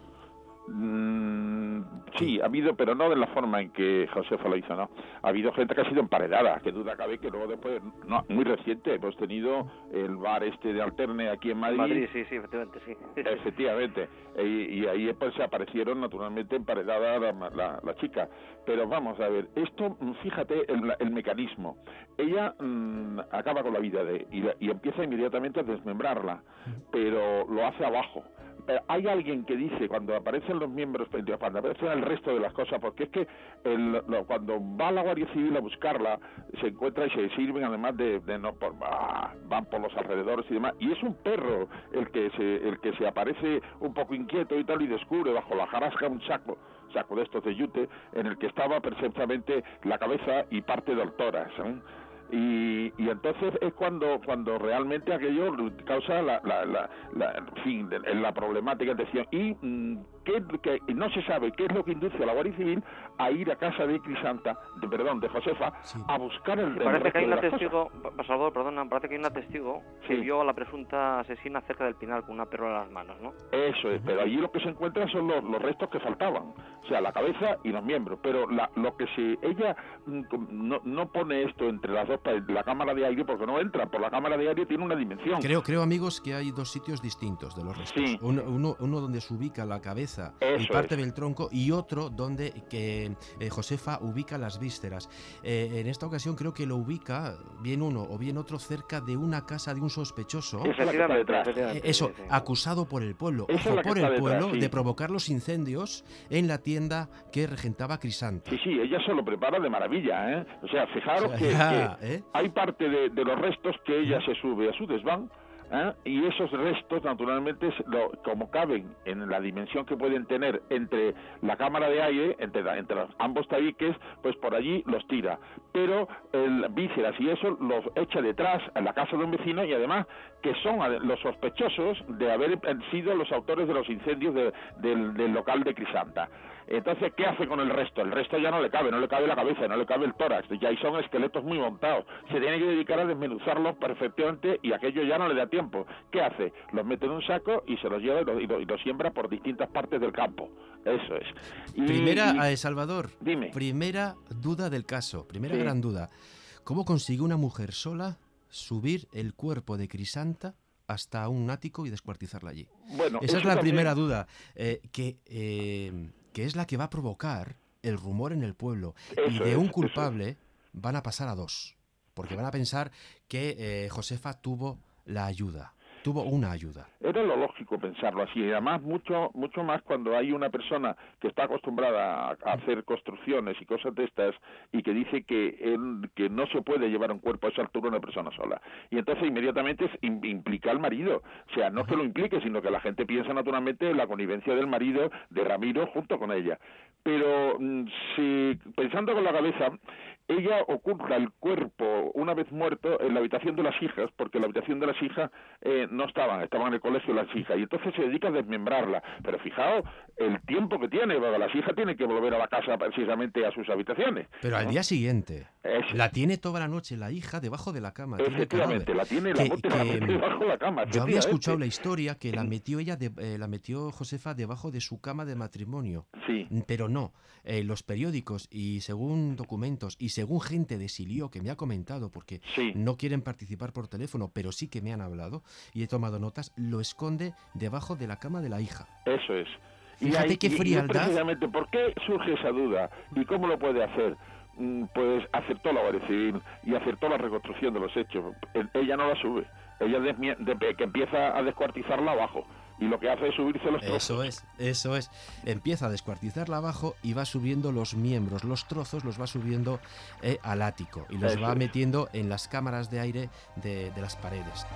S3: Mm, sí, ha habido, pero no de la forma en que Josefa lo hizo, ¿no? Ha habido gente que ha sido emparedada, que duda cabe que luego después, no, muy reciente, hemos tenido el bar este de Alterne aquí en Madrid.
S2: Madrid, sí, sí, efectivamente, sí.
S3: Efectivamente, y, y ahí pues se aparecieron naturalmente emparedada la, la, la chica. Pero vamos a ver, esto, fíjate el, el mecanismo. Ella mmm, acaba con la vida de y, y empieza inmediatamente a desmembrarla, pero lo hace abajo. Hay alguien que dice, cuando aparecen los miembros, cuando aparecen el resto de las cosas, porque es que el, lo, cuando va la Guardia Civil a buscarla, se encuentra y se sirven además de, de no por, ah, van por los alrededores y demás, y es un perro el que se el que se aparece un poco inquieto y tal, y descubre bajo la jarasca un saco, saco de estos de yute, en el que estaba perfectamente la cabeza y parte del tórax, ¿eh? Y, y entonces es cuando cuando realmente aquello causa la la la, la en fin la problemática decía y mmm, que, que no se sabe qué es lo que induce a la Guardia Civil a ir a casa de Crisanta, de, perdón, de Josefa, sí. a buscar el,
S2: sí, parece
S3: el
S2: que hay
S3: un
S2: testigo, Salvador, perdona, parece que hay un testigo
S3: sí.
S2: que vio a la presunta asesina cerca del Pinal con una perla en las manos, ¿no?
S3: Eso es, pero allí lo que se encuentra son los, los restos que faltaban, o sea, la cabeza y los miembros, pero la, lo que se ella no, no pone esto entre las dos, la cámara de aire, porque no entra, por la cámara de aire tiene una dimensión.
S5: Creo, creo amigos, que hay dos sitios distintos de los restos.
S3: Sí.
S5: Uno, uno, uno donde se ubica la cabeza
S3: Eso
S5: y parte
S3: es.
S5: del tronco, y otro donde que eh, Josefa ubica las vísceras. Eh, en esta ocasión creo que lo ubica, bien uno o bien otro, cerca de una casa de un sospechoso.
S3: Efectivamente,
S5: eh, eso, sí, sí. acusado por el pueblo,
S3: Esa
S5: ojo, por el
S3: detrás,
S5: pueblo,
S3: sí.
S5: de provocar los incendios en la tienda que regentaba Crisanta.
S3: Sí, sí, ella se lo prepara de maravilla, ¿eh? O sea, fijaros
S5: o sea,
S3: que,
S5: ya,
S3: que
S5: ¿eh?
S3: hay parte de, de los restos que ella se sube a su desván, ¿eh? Y esos restos naturalmente lo, como caben en la dimensión que pueden tener entre la cámara de aire, entre, la, entre los, ambos tabiques, pues por allí los tira, pero el vísceras y eso los echa detrás a la casa de un vecino, y además que son los sospechosos de haber sido los autores de los incendios de, del, del local de Crisanta. Entonces, ¿qué hace con el resto? El resto ya no le cabe, no le cabe la cabeza, no le cabe el tórax, ya ahí son esqueletos muy montados. Se tiene que dedicar a desmenuzarlos perfectamente y aquello ya no le da tiempo. ¿Qué hace? Los mete en un saco y se los lleva y los y lo, y lo siembra por distintas partes del campo. Eso es. Y,
S5: primera,
S3: y,
S5: Salvador,
S3: dime.
S5: Primera duda del caso, primera
S3: sí.
S5: gran duda. ¿Cómo consigue una mujer sola subir el cuerpo de Crisanta hasta un ático y descuartizarla allí?
S3: Bueno,
S5: esa es la
S3: también...
S5: primera duda, eh, que, eh, que es la que va a provocar el rumor en el pueblo.
S3: Eso
S5: y de
S3: es,
S5: un culpable van a pasar a dos. porque van a pensar que eh, Josefa tuvo la ayuda, tuvo una ayuda.
S3: Era lo lógico pensarlo así, y además mucho mucho más cuando hay una persona que está acostumbrada a, a hacer construcciones y cosas de estas y que dice que él, que no se puede llevar un cuerpo a esa altura una persona sola. Y entonces inmediatamente es, im, implica al marido. O sea, no es que lo implique, sino que la gente piensa naturalmente en la connivencia del marido de Ramiro junto con ella. Pero si pensando con la cabeza, ella oculta el cuerpo una vez muerto en la habitación de las hijas, porque en la habitación de las hijas eh, no estaban, estaban en el colegio las hijas, y entonces se dedica a desmembrarla. Pero fijaos el tiempo que tiene, porque las hijas tienen que volver a la casa precisamente a sus habitaciones.
S5: Pero al
S3: ¿no?
S5: día siguiente,
S3: es...
S5: la tiene toda la noche la hija debajo de la cama.
S3: Efectivamente, la tiene la,
S5: que,
S3: la
S5: que,
S3: debajo de la cama.
S5: Yo había escuchado la historia que la metió ella, de, eh, la metió Josefa debajo de su cama de matrimonio.
S3: Sí.
S5: Pero no, eh, los periódicos y según documentos y según gente de Silió que me ha comentado, porque
S3: sí.
S5: no quieren participar por teléfono, pero sí que me han hablado y he tomado notas, lo esconde debajo de la cama de la hija.
S3: Eso es.
S5: Fíjate
S3: y hay,
S5: qué frialdad.
S3: Y, y precisamente, ¿por qué surge esa duda? ¿Y cómo lo puede hacer? Pues aceptó la Guardia Civil y aceptó la reconstrucción de los hechos. Ella no la sube. Ella desmie- de, que empieza a descuartizarla abajo. Y lo que hace es subirse los trozos.
S5: Eso es, eso es. Empieza a descuartizarla abajo y va subiendo los miembros, los trozos los va subiendo eh, al ático y los
S3: eso
S5: va
S3: es.
S5: metiendo en las cámaras de aire de, de las paredes.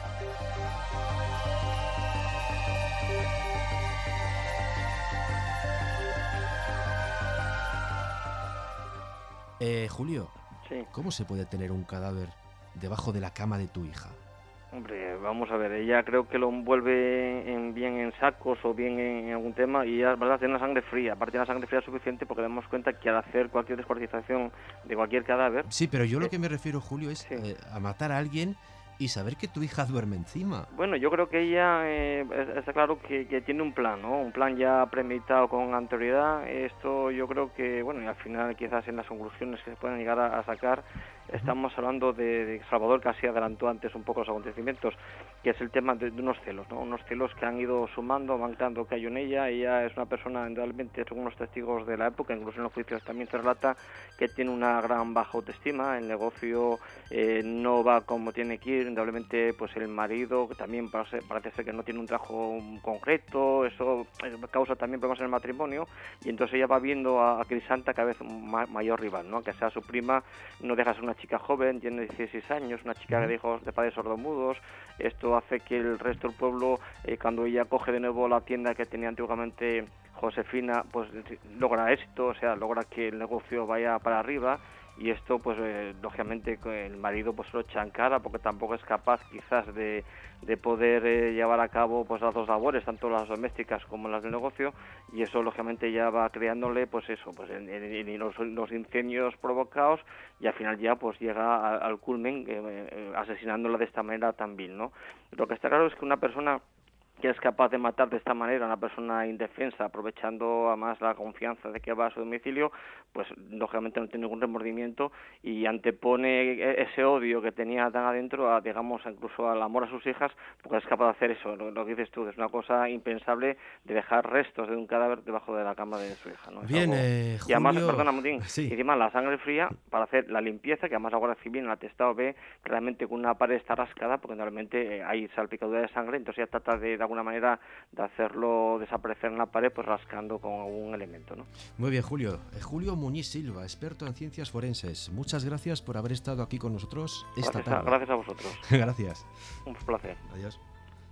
S5: Eh, Julio,
S2: Sí.
S5: ¿cómo se puede tener un cadáver debajo de la cama de tu hija?
S2: Hombre, vamos a ver, ella creo que lo envuelve en, bien en sacos o bien en, en algún tema y ella, verdad, tiene una sangre fría, aparte tiene una sangre fría suficiente porque damos cuenta que al hacer cualquier descuartización de cualquier cadáver...
S5: Sí, pero yo
S2: eh,
S5: lo que me refiero, Julio, es
S2: sí.
S5: eh, a matar a alguien y saber que tu hija duerme encima.
S2: Bueno, yo creo que ella eh, está claro que, que tiene un plan, ¿no? Un plan ya premeditado con anterioridad. Esto yo creo que, bueno, y al final quizás en las conclusiones que se puedan llegar a, a sacar, estamos hablando de, de Salvador, casi adelantó antes un poco los acontecimientos, que es el tema de, de unos celos, ¿no? Unos celos que han ido sumando, van creando que hay en ella. Ella es una persona, indudablemente, según los testigos de la época, incluso en los juicios también se relata que tiene una gran baja autoestima, el negocio eh, no va como tiene que ir, indudablemente pues el marido, que también parece, parece ser que no tiene un trabajo concreto, eso causa también problemas en el matrimonio, y entonces ella va viendo a, a Crisanta cada vez un ma- mayor rival, ¿no? Que sea su prima, no deja de ser una chica joven, tiene dieciséis años, una chica de hijos de padres sordomudos. Esto hace que el resto del pueblo, eh, cuando ella coge de nuevo la tienda que tenía antiguamente Josefina, pues logra éxito, o sea, logra que el negocio vaya para arriba. Y esto, pues, eh, lógicamente, el marido pues lo echa en cara porque tampoco es capaz, quizás, de, de poder eh, llevar a cabo pues las dos labores, tanto las domésticas como las del negocio, y eso, lógicamente, ya va creándole, pues eso, pues en, en, en los, los incendios provocados, y al final ya, pues, llega a, al culmen eh, eh, asesinándola de esta manera tan vil, ¿no? Lo que está claro es que una persona que es capaz de matar de esta manera a una persona indefensa, aprovechando además la confianza de que va a su domicilio, pues lógicamente no tiene ningún remordimiento y antepone ese odio que tenía tan adentro a, digamos, incluso al amor a sus hijas, porque es capaz de hacer eso. Lo, lo que dices tú, es una cosa impensable de dejar restos de un cadáver debajo de la cama de su hija, ¿no? Es
S5: Bien,
S2: algo...
S5: eh, Julio...
S2: Y además, perdona, Mutín,
S5: sí.
S2: y encima la sangre fría para hacer la limpieza, que además la Guardia Civil en el atestado ve claramente que una pared está rascada, porque normalmente hay salpicadura de sangre, entonces ella trata de, de alguna manera de hacerlo desaparecer en la pared, pues rascando con algún elemento, ¿no?
S5: Muy bien, Julio. Eh, Julio Muñiz Silva, experto en ciencias forenses. Muchas gracias por haber estado aquí con nosotros esta
S2: Gracias a,
S5: tarde.
S2: gracias a vosotros.
S5: Gracias.
S2: Un placer.
S5: Adiós.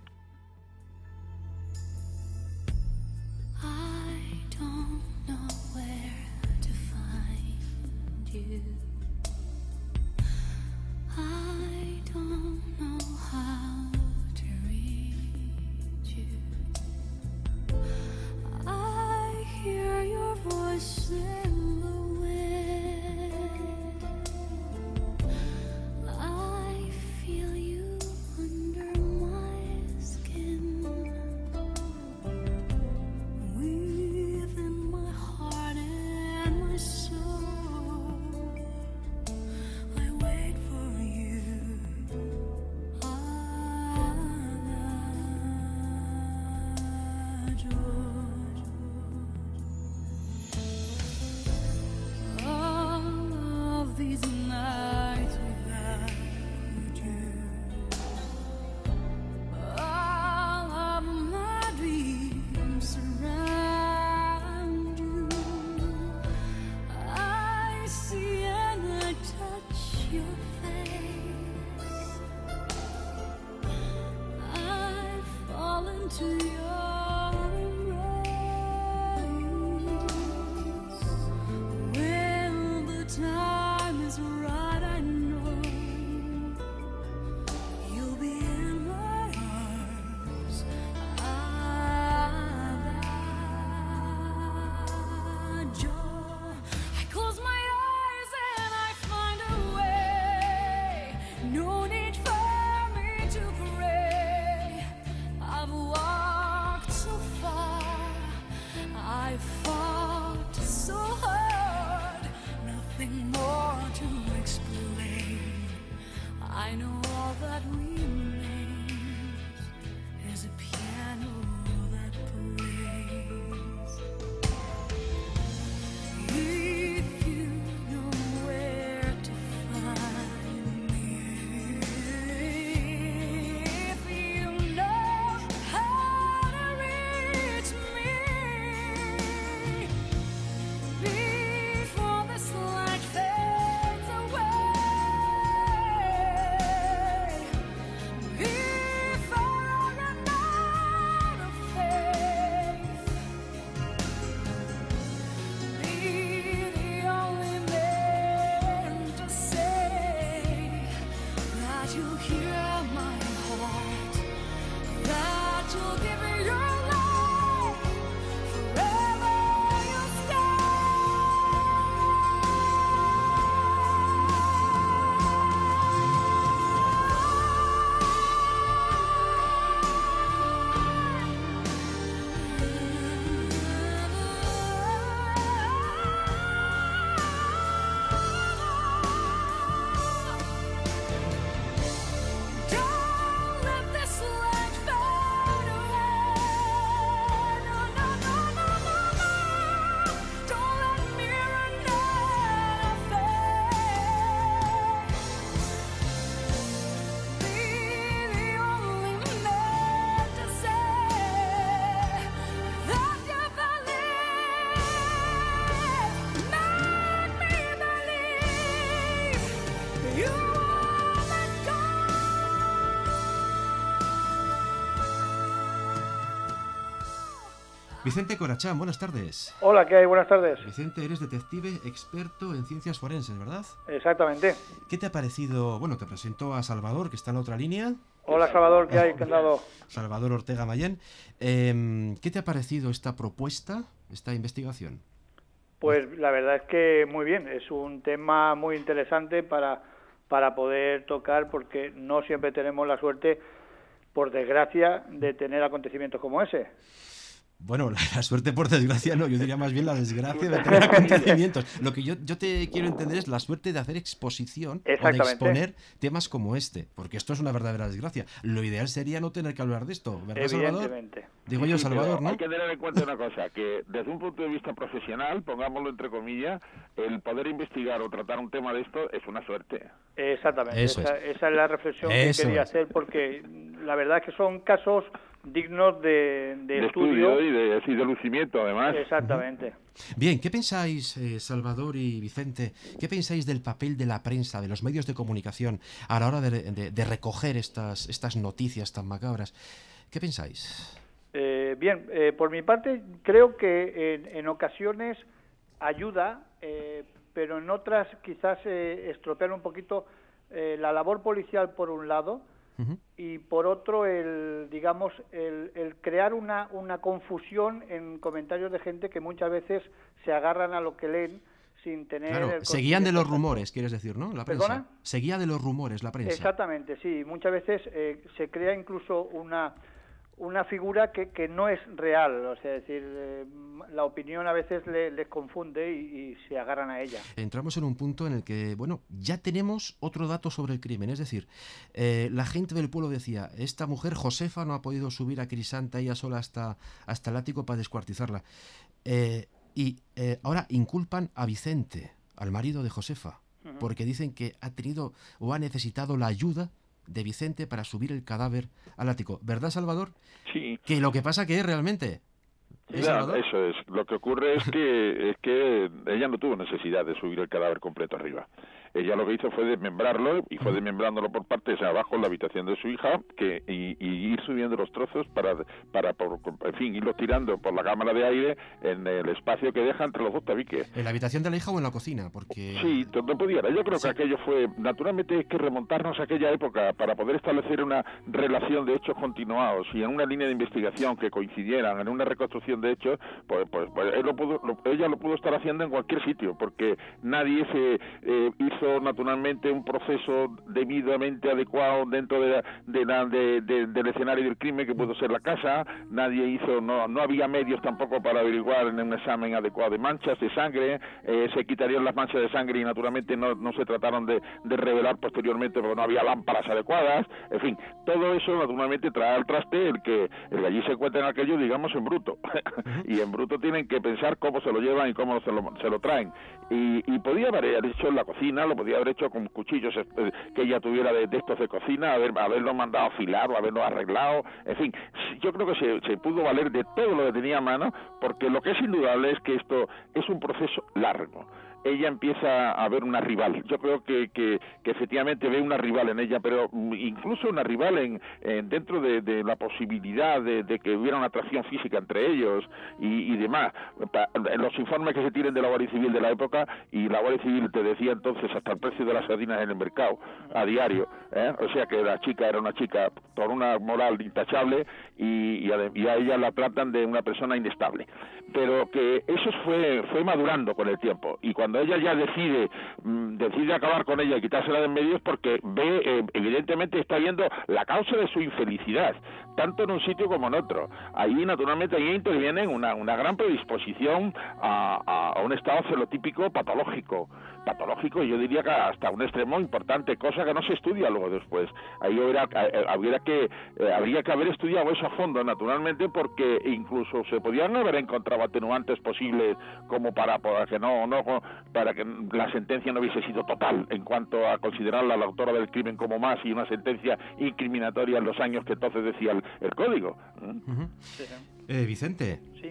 S7: I don't know where to find you. I don't know how to reach you. I hear your voice in the wind. I feel you under my skin. Within my heart and my soul,
S5: Vicente Corachán, buenas tardes.
S4: Hola, ¿qué hay? Buenas tardes.
S5: Vicente, eres detective experto en ciencias forenses, ¿verdad?
S4: Exactamente.
S5: ¿Qué te ha parecido? Bueno, te presento a Salvador, que está en la otra línea.
S4: Hola, Salvador, ¿qué hay? ¿Qué han dado?
S5: Salvador Ortega Mayén. Eh, ¿Qué te ha parecido esta propuesta, esta investigación?
S4: Pues la verdad es que muy bien. Es un tema muy interesante para, para poder tocar, porque no siempre tenemos la suerte, por desgracia, de tener acontecimientos como ese.
S5: Bueno, la, la suerte por desgracia no, yo diría más bien la desgracia de tener acontecimientos. Lo que yo, yo te quiero entender es la suerte de hacer exposición o de
S4: Exactamente.
S5: exponer temas como este, porque esto es una verdadera desgracia. Lo ideal sería no tener que hablar de esto, ¿verdad, Salvador?
S4: Evidentemente.
S5: Digo yo,
S3: Sí,
S5: Salvador,
S3: pero
S5: ¿no?
S3: Hay que tener en cuenta una cosa, que desde un punto de vista profesional, pongámoslo entre comillas, el poder investigar o tratar un tema de esto es una suerte.
S4: Exactamente.
S5: Eso
S4: esa,
S5: es.
S4: esa es la reflexión
S5: Eso
S4: que quería
S5: es.
S4: hacer, porque la verdad es que son casos dignos de, de
S3: De
S4: estudio.
S3: estudio y de, y de lucimiento, además.
S4: Exactamente.
S5: Bien, ¿qué pensáis, eh, Salvador y Vicente? ¿Qué pensáis del papel de la prensa, de los medios de comunicación a la hora de, de- de recoger estas, estas noticias tan macabras? ¿Qué pensáis?
S4: Eh, bien, eh, por mi parte creo que en, en ocasiones ayuda, eh, pero en otras quizás eh, estropear un poquito eh, la labor policial por un lado,
S5: Ujú.
S4: y por otro el, digamos, el, el crear una, una confusión en comentarios de gente que muchas veces se agarran a lo que leen sin tener
S5: Claro,
S4: el
S5: seguían de los
S4: conocimiento.
S5: rumores, quieres decir, ¿no? La prensa.
S4: ¿Perdona?
S5: Seguía de los rumores la prensa.
S4: Exactamente, sí. Muchas veces eh, se crea incluso una una figura que, que no es real, o sea, es decir, eh, la opinión a veces le- les confunde y, y se agarran a ella.
S5: Entramos en un punto en el que, bueno, ya tenemos otro dato sobre el crimen. Es decir, eh, la gente del pueblo decía, esta mujer Josefa no ha podido subir a Crisanta ella sola hasta, hasta el ático para descuartizarla. Eh, y eh, ahora inculpan a Vicente, al marido de Josefa,
S4: Ujú.
S5: porque dicen que ha tenido o ha necesitado la ayuda de Vicente para subir el cadáver al ático. ¿Verdad, Salvador?
S3: Sí.
S5: Que lo que pasa que es realmente... ¿Eh,
S3: Ya,
S5: Salvador?
S3: eso es. Lo que ocurre es que es que ella no tuvo necesidad de subir el cadáver completo arriba. Ella lo que hizo fue desmembrarlo y fue desmembrándolo por partes abajo en la habitación de su hija que y, y ir subiendo los trozos para para por, en fin irlos tirando por la cámara de aire en el espacio que deja entre los dos tabiques.
S5: ¿En la habitación de la hija o en la cocina? Porque...
S3: Sí, donde pudiera. Yo creo
S5: Sí.
S3: que aquello fue, naturalmente hay que remontarnos a aquella época para poder establecer una relación de hechos continuados y en una línea de investigación que coincidieran, en una reconstrucción de hechos, pues, pues, pues él lo pudo, lo- ella lo pudo estar haciendo en cualquier sitio, porque nadie se eh, hizo naturalmente un proceso debidamente adecuado dentro de la- de la- de- de- del escenario del crimen que pudo ser la casa, nadie hizo, no, no había medios tampoco para averiguar en un examen adecuado de manchas de sangre, eh, se quitarían las manchas de sangre y naturalmente no, no se trataron de, de revelar posteriormente porque no había lámparas adecuadas, en fin, todo eso naturalmente trae al traste el que, el que allí se encuentran aquellos, digamos, en bruto, y en bruto tienen que pensar cómo se lo llevan y cómo se lo, se lo traen, y, y podía haber hecho en la cocina, lo podía haber hecho con cuchillos eh, que ella tuviera de, de estos de cocina, haber, haberlo mandado a afilar o haberlo arreglado, en fin, yo creo que se, se pudo valer de todo lo que tenía a mano, porque lo que es indudable es que esto es un proceso largo. Ella empieza a ver una rival. Yo creo que, que, que efectivamente ve una rival en ella, pero mm, incluso una rival en, en dentro de, de la posibilidad de, de que hubiera una atracción física entre ellos y, y demás. Pa- en los informes que se tienen de la Guardia Civil de la época, y la Guardia Civil te decía entonces hasta el precio de las sardinas en el mercado a diario, ¿eh? O sea que la chica era una chica con una moral intachable y, y, a, y a ella la tratan de una persona inestable. Pero que eso fue fue madurando con el tiempo, y cuando ella ya decide mm, decide acabar con ella y quitársela de en medio es porque ve, eh, evidentemente está viendo la causa de su infelicidad, tanto en un sitio como en otro. Ahí naturalmente ahí interviene una, una gran predisposición a, a, a un estado celotípico patológico, patológico y yo diría que hasta un extremo importante, cosa que no se estudia luego después. Ahí hubiera, eh, habría que, eh, habría que haber estudiado eso a fondo, naturalmente, porque incluso se podían haber encontrado atenuantes posibles como para, para que no, no para que la sentencia no hubiese sido total en cuanto a considerarla la autora del crimen como más y una sentencia incriminatoria en los años que entonces decía el, el código.
S5: Ujú.
S4: Sí,
S5: Eh, Vicente,
S4: sí.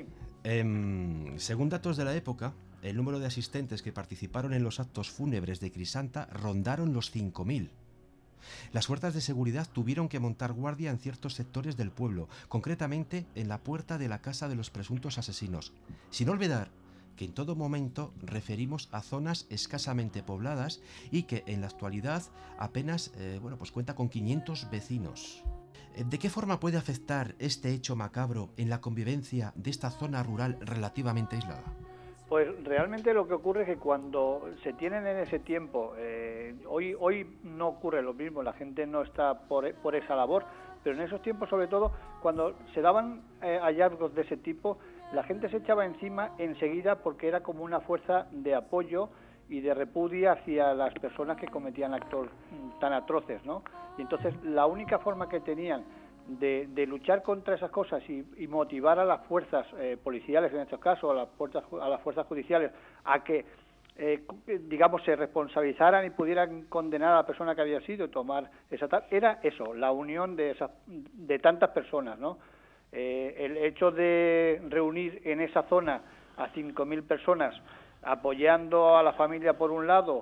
S5: em, según datos de la época, el número de asistentes que participaron en los actos fúnebres de Crisanta rondaron los cinco mil. Las fuerzas de seguridad tuvieron que montar guardia en ciertos sectores del pueblo, concretamente en la puerta de la casa de los presuntos asesinos. Sin olvidar que en todo momento referimos a zonas escasamente pobladas y que en la actualidad apenas eh, bueno, pues cuenta con quinientos vecinos. ¿De qué forma puede afectar este hecho macabro en la convivencia de esta zona rural relativamente aislada?
S4: Pues realmente lo que ocurre es que cuando se tienen en ese tiempo, eh, hoy hoy no ocurre lo mismo, la gente no está por, por esa labor, pero en esos tiempos, sobre todo, cuando se daban eh, hallazgos de ese tipo, la gente se echaba encima enseguida porque era como una fuerza de apoyo y de repudio hacia las personas que cometían actos tan atroces, ¿no? Y entonces la única forma que tenían de, de luchar contra esas cosas y, y motivar a las fuerzas eh, policiales, en estos casos, a las, fuerzas, a las fuerzas judiciales, a que, eh, digamos, se responsabilizaran y pudieran condenar a la persona que había sido y tomar esa tal, era eso, la unión de, esas, de tantas personas, ¿no? Eh, el hecho de reunir en esa zona a cinco mil personas apoyando a la familia por un lado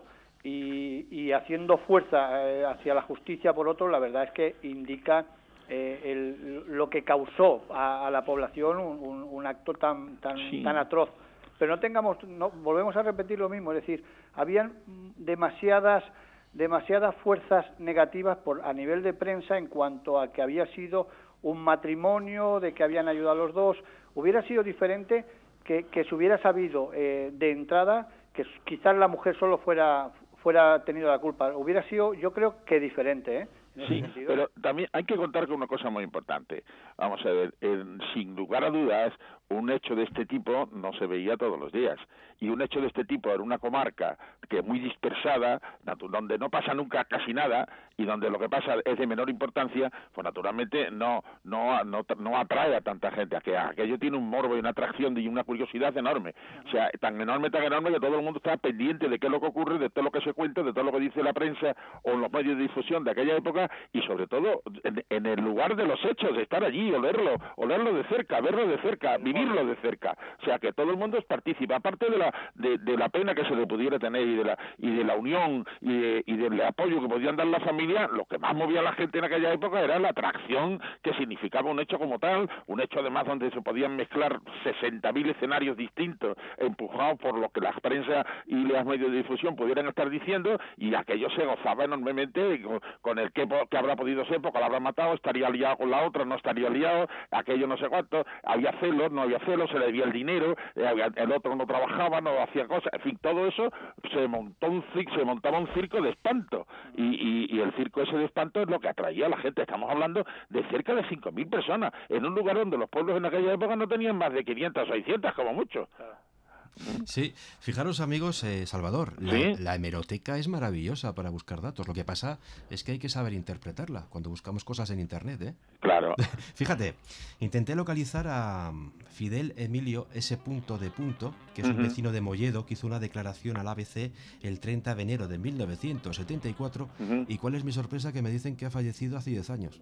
S4: y, y haciendo fuerza eh, hacia la justicia por otro, la verdad es que indica eh, el, lo que causó a, a la población un, un, un acto tan tan,
S3: sí.
S4: tan atroz. Pero no tengamos, no, volvemos a repetir lo mismo, es decir, habían demasiadas demasiadas fuerzas negativas por a nivel de prensa en cuanto a que había sido un matrimonio, de que habían ayudado a los dos. Hubiera sido diferente que, que se hubiera sabido eh, de entrada que quizás la mujer solo fuera fuera tenido la culpa. Hubiera sido, yo creo que diferente, ¿eh? En
S3: Sí, pero también hay que contar con una cosa muy importante. Vamos a ver, en, sin lugar a dudas, un hecho de este tipo no se veía todos los días. Y un hecho de este tipo en una comarca que es muy dispersada, donde no pasa nunca casi nada y donde lo que pasa es de menor importancia, pues naturalmente no no no, no atrae a tanta gente. Que aquello tiene un morbo y una atracción y una curiosidad enorme. O sea, tan enorme, tan enorme que todo el mundo está pendiente de qué es lo que ocurre, de todo lo que se cuenta, de todo lo que dice la prensa o los medios de difusión de aquella época y sobre todo en, en el lugar de los hechos, de estar allí, olerlo, olerlo de cerca, verlo de cerca, vivirlo de cerca. O sea, que todo el mundo es partícipe, aparte de la de, de la pena que se le pudiera tener y de la y de la unión y, de, y del apoyo que podían dar la familia, lo que más movía a la gente en aquella época era la atracción que significaba un hecho como tal, un hecho además donde se podían mezclar sesenta mil escenarios distintos, empujados por lo que la prensa y los medios de difusión pudieran estar diciendo, y aquello se gozaba enormemente con, con el que, que habrá podido ser, porque la habrá matado, estaría liado con la otra, no estaría liado, aquello no sé cuánto, había celos, no había celos, se le debía el dinero, el otro no trabajaba, no hacía cosas, en fin, todo eso se montó un se montaba un circo de espanto, y, y, y el circo ese de espanto es lo que atraía a la gente. Estamos hablando de cerca de cinco mil personas, en un lugar donde los pueblos en aquella época no tenían más de quinientas o seiscientas como mucho.
S5: Sí, fijaros amigos, eh, Salvador, la,
S3: ¿Sí?
S5: la hemeroteca es maravillosa para buscar datos. Lo que pasa es que hay que saber interpretarla cuando buscamos cosas en internet, ¿eh?
S3: Claro.
S5: Fíjate, intenté localizar a Fidel Emilio S. de Punto, que es un
S3: Uh-huh.
S5: vecino de Molledo, que hizo una declaración al A B C el treinta de enero de mil novecientos setenta y cuatro,
S3: Uh-huh.
S5: y cuál es mi sorpresa que me dicen que ha fallecido hace diez años.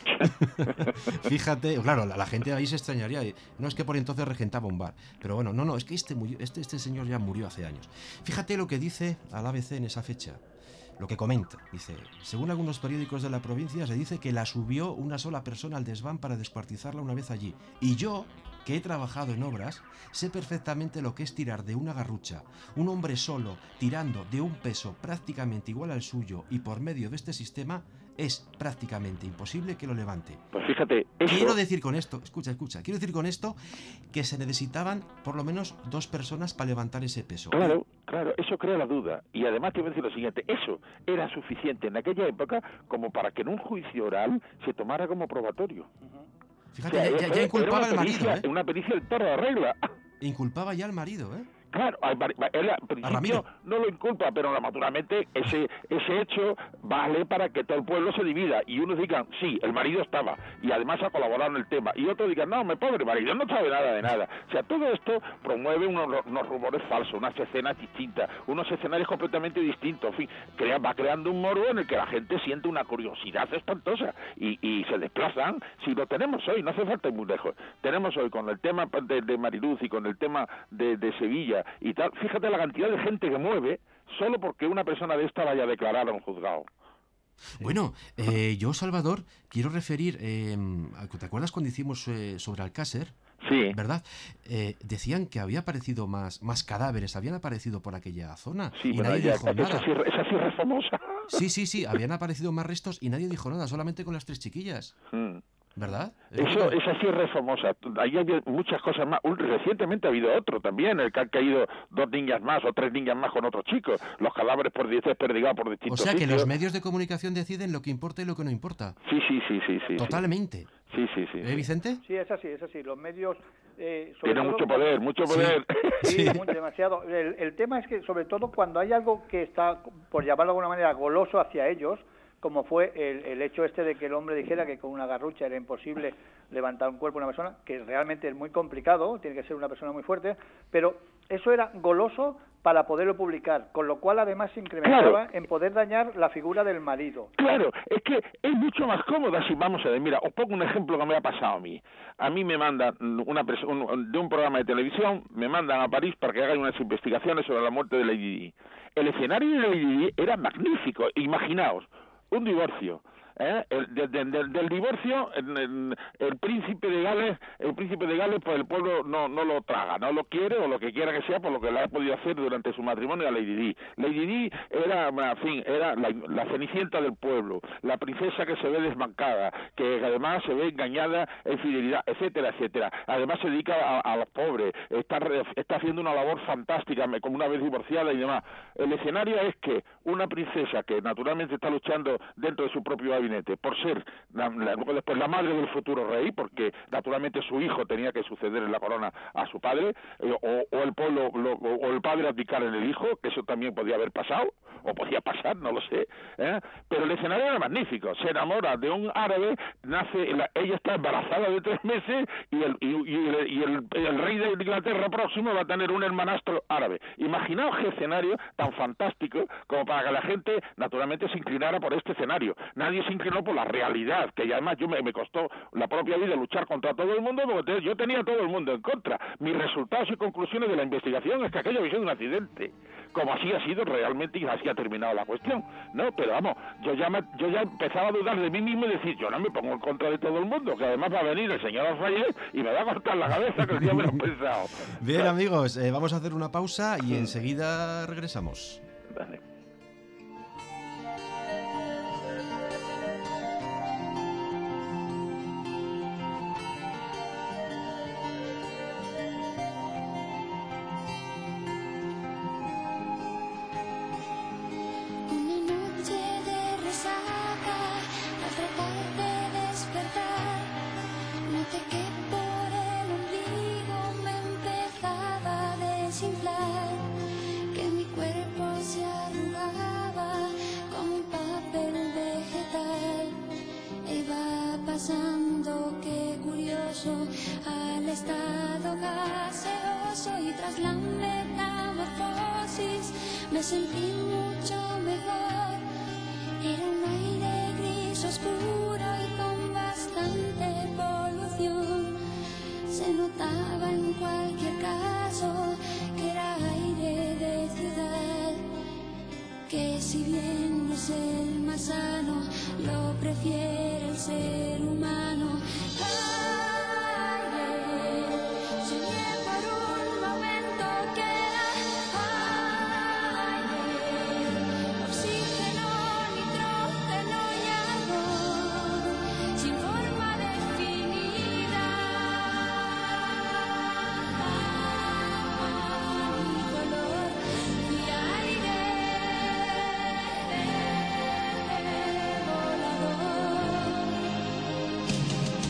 S5: Fíjate, claro, la, la gente ahí se extrañaría. No es que por entonces regentaba un bar, pero bueno, no, no, es que este, murió, este, este señor ya murió hace años. Fíjate lo que dice al A B C en esa fecha, lo que comenta. Dice, según algunos periódicos de la provincia, se dice que la subió una sola persona al desván para descuartizarla una vez allí. Y yo, que he trabajado en obras, sé perfectamente lo que es tirar de una garrucha, un hombre solo tirando de un peso prácticamente igual al suyo, y por medio de este sistema es prácticamente imposible que lo levante.
S3: Pues fíjate, eso...
S5: Quiero decir con esto, escucha, escucha, quiero decir con esto que se necesitaban por lo menos dos personas para levantar ese peso.
S3: Claro, claro, eso crea la duda. Y además te voy a decir lo siguiente, eso era suficiente en aquella época como para que en un juicio oral se tomara como probatorio.
S5: Fíjate,
S3: O sea,
S5: ya, ya- ya
S3: era
S5: inculpaba
S3: una
S5: al marido,
S3: pericia,
S5: ¿eh?
S3: Una pericia del toro de regla.
S5: Inculpaba ya al marido, ¿eh?
S3: Claro, al mari- él al
S5: Ramiro.
S3: principio no lo inculpa, pero naturalmente ese ese hecho vale para que todo el pueblo se divida y unos digan, sí, el marido estaba y además ha colaborado en el tema, y otros digan, no, mi pobre marido no sabe nada de nada. O sea, todo esto promueve unos, unos rumores falsos, unas escenas distintas, unos escenarios completamente distintos, en fin, crea, va creando un morbo en el que la gente siente una curiosidad espantosa y, y se desplazan. Si lo tenemos hoy, no hace falta ir muy lejos, tenemos hoy con el tema de, de Mariluz y con el tema de, de Sevilla y tal, fíjate la cantidad de gente que mueve solo porque una persona de esta vaya a declarar a un juzgado.
S6: Bueno, eh, yo, Salvador, quiero referir, eh, a- ¿te acuerdas cuando hicimos eh, sobre Alcácer?
S3: Sí.
S6: ¿Verdad? Eh, decían que había aparecido más, más cadáveres, habían aparecido por aquella zona
S3: Sí,
S6: y
S3: pero
S6: nadie
S3: ya,
S6: dijo
S3: esa,
S6: nada.
S3: sierra, esa sierra es famosa.
S6: Sí, sí, sí, habían aparecido más restos y nadie dijo nada, solamente con las tres chiquillas,
S3: Mm.
S6: ¿verdad? Es
S3: Eso,
S6: verdad.
S3: esa sierra es famosa. Ahí hay muchas cosas más. Un- Recientemente ha habido otro también, el que han caído dos niñas más o tres niñas más con otros chicos. Los cadáveres por desperdigados por
S6: O
S3: distintos
S6: sea que
S3: sitios.
S6: los medios de comunicación deciden lo que importa y lo que no importa.
S3: Sí, sí, sí, sí, sí.
S6: Totalmente.
S3: Sí, sí, sí.
S6: ¿Eh,
S3: sí.
S6: Vicente?
S4: Sí, es así, es así. Los medios... Eh, sobre
S3: Tiene
S4: todo
S3: mucho
S4: cuando-
S3: poder, mucho
S6: Sí.
S3: poder.
S4: Sí,
S6: Sí.
S4: mucho, demasiado. El, el tema es que, sobre todo, cuando hay algo que está, por llamarlo de alguna manera, goloso hacia ellos, como fue el, el hecho este de que el hombre dijera que con una garrucha era imposible levantar un cuerpo de una persona, que realmente es muy complicado, tiene que ser una persona muy fuerte, pero eso era goloso para poderlo publicar, con lo cual además se incrementaba
S3: Claro.
S4: en poder dañar la figura del marido.
S3: Claro, es que es mucho más cómodo si vamos a ver. Mira, os pongo un ejemplo que me ha pasado a mí. A mí me mandan una pers- un- de un programa de televisión, me mandan a París para que hagan unas investigaciones sobre la muerte de Lady Di. El escenario de Lady Di era magnífico. Imaginaos, un divorcio. ¿eh? El, de- de- del- del divorcio, en- en- el príncipe de Gales, el príncipe de Gales, pues el pueblo no no lo traga, no lo quiere o lo que quiera que sea, por lo que le ha podido hacer durante su matrimonio a Lady Di. Lady Di era, en fin, era la, la cenicienta del pueblo, la princesa que se ve desbancada, que además se ve engañada en fidelidad, etcétera, etcétera. Además se dedica a, a los pobres, está re- está haciendo una labor fantástica, me- como una vez divorciada y demás. El escenario es que una princesa que naturalmente está luchando dentro de su propio gabinete por ser la, la- luego después la madre del futuro rey, porque naturalmente su hijo tenía que suceder en la corona a su padre, eh, o, o el pueblo lo- o, o el padre abdicar en el hijo, que eso también podía haber pasado, o podía pasar, no lo sé, ¿eh? Pero el escenario era magnífico. Se enamora de un árabe, nace, la- ella está embarazada de tres meses y el, y, y el, y el- el rey de Inglaterra próximo va a tener un hermanastro árabe. Imaginaos qué escenario tan fantástico como para que la gente naturalmente se inclinara por este escenario. Nadie se inclinó por la realidad, que ya además yo me, me costó la propia vida luchar contra todo el mundo, porque te- yo tenía a todo el mundo en contra. Mis resultados y conclusiones de la investigación es que aquello había sido un accidente, como así ha sido realmente y así ha terminado la cuestión, ¿no? Pero vamos, yo ya, me- yo ya empezaba a dudar de mí mismo y decir, yo no me pongo en contra de todo el mundo, que además va a venir el señor Alfayet y me va a cortar la cabeza, que el día menos pensado.
S6: Bien, amigos, eh, vamos a hacer una pausa y enseguida regresamos.
S3: Vale.
S7: Una noche de resaca, al tratar de despertar, noté que por el ombligo me empezaba a desinflar, que mi cuerpo se arrugaba como un papel vegetal. Iba pasando, qué curioso, al estado gaseoso, y tras la metamorfosis me sentí mucho mejor. Era un aire gris oscuro y con bastante polución. Se notaba en cualquier caso que era aire de ciudad, que si bien no es el más sano, lo prefiere el ser humano. Aire, soñé por un momento que era aire, oxígeno, nitrógeno y argón, sin forma definida, ni color, y aire volador.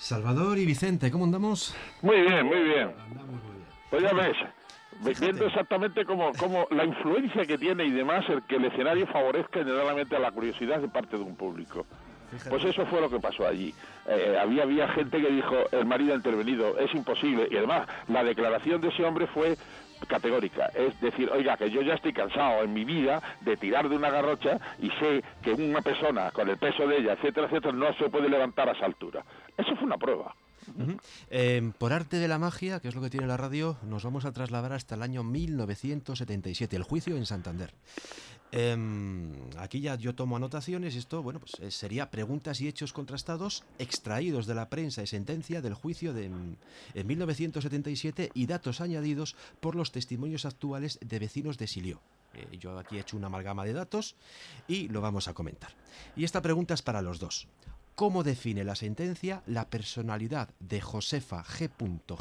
S6: Salvador y Vicente, ¿cómo andamos?
S3: Muy bien, muy bien.
S6: Andamos muy bien.
S3: Pues ya ves,
S6: Fíjate.
S3: viendo exactamente cómo, cómo la influencia que tiene y demás el que el escenario favorezca generalmente a la curiosidad de parte de un público.
S6: Fíjate.
S3: Pues eso fue lo que pasó allí. Eh, había, había gente que dijo, el marido ha intervenido, es imposible. Y además, la declaración de ese hombre fue categórica, es decir, oiga, que yo ya estoy cansado en mi vida de tirar de una garrocha y sé que una persona con el peso de ella, etcétera, etcétera, no se puede levantar a esa altura. Eso fue una prueba.
S6: Uh-huh. Eh, por arte de la magia, que es lo que tiene la radio, nos vamos a trasladar hasta el año mil novecientos setenta y siete, el juicio en Santander. Eh, aquí ya yo tomo anotaciones. Esto, bueno, pues eh, sería preguntas y hechos contrastados extraídos de la prensa y sentencia del juicio de en mil novecientos setenta y siete y datos añadidos por los testimonios actuales de vecinos de Silió. Eh, yo aquí he hecho una amalgama de datos y lo vamos a comentar. Y esta pregunta es para los dos. ¿Cómo define la sentencia la personalidad de Josefa G.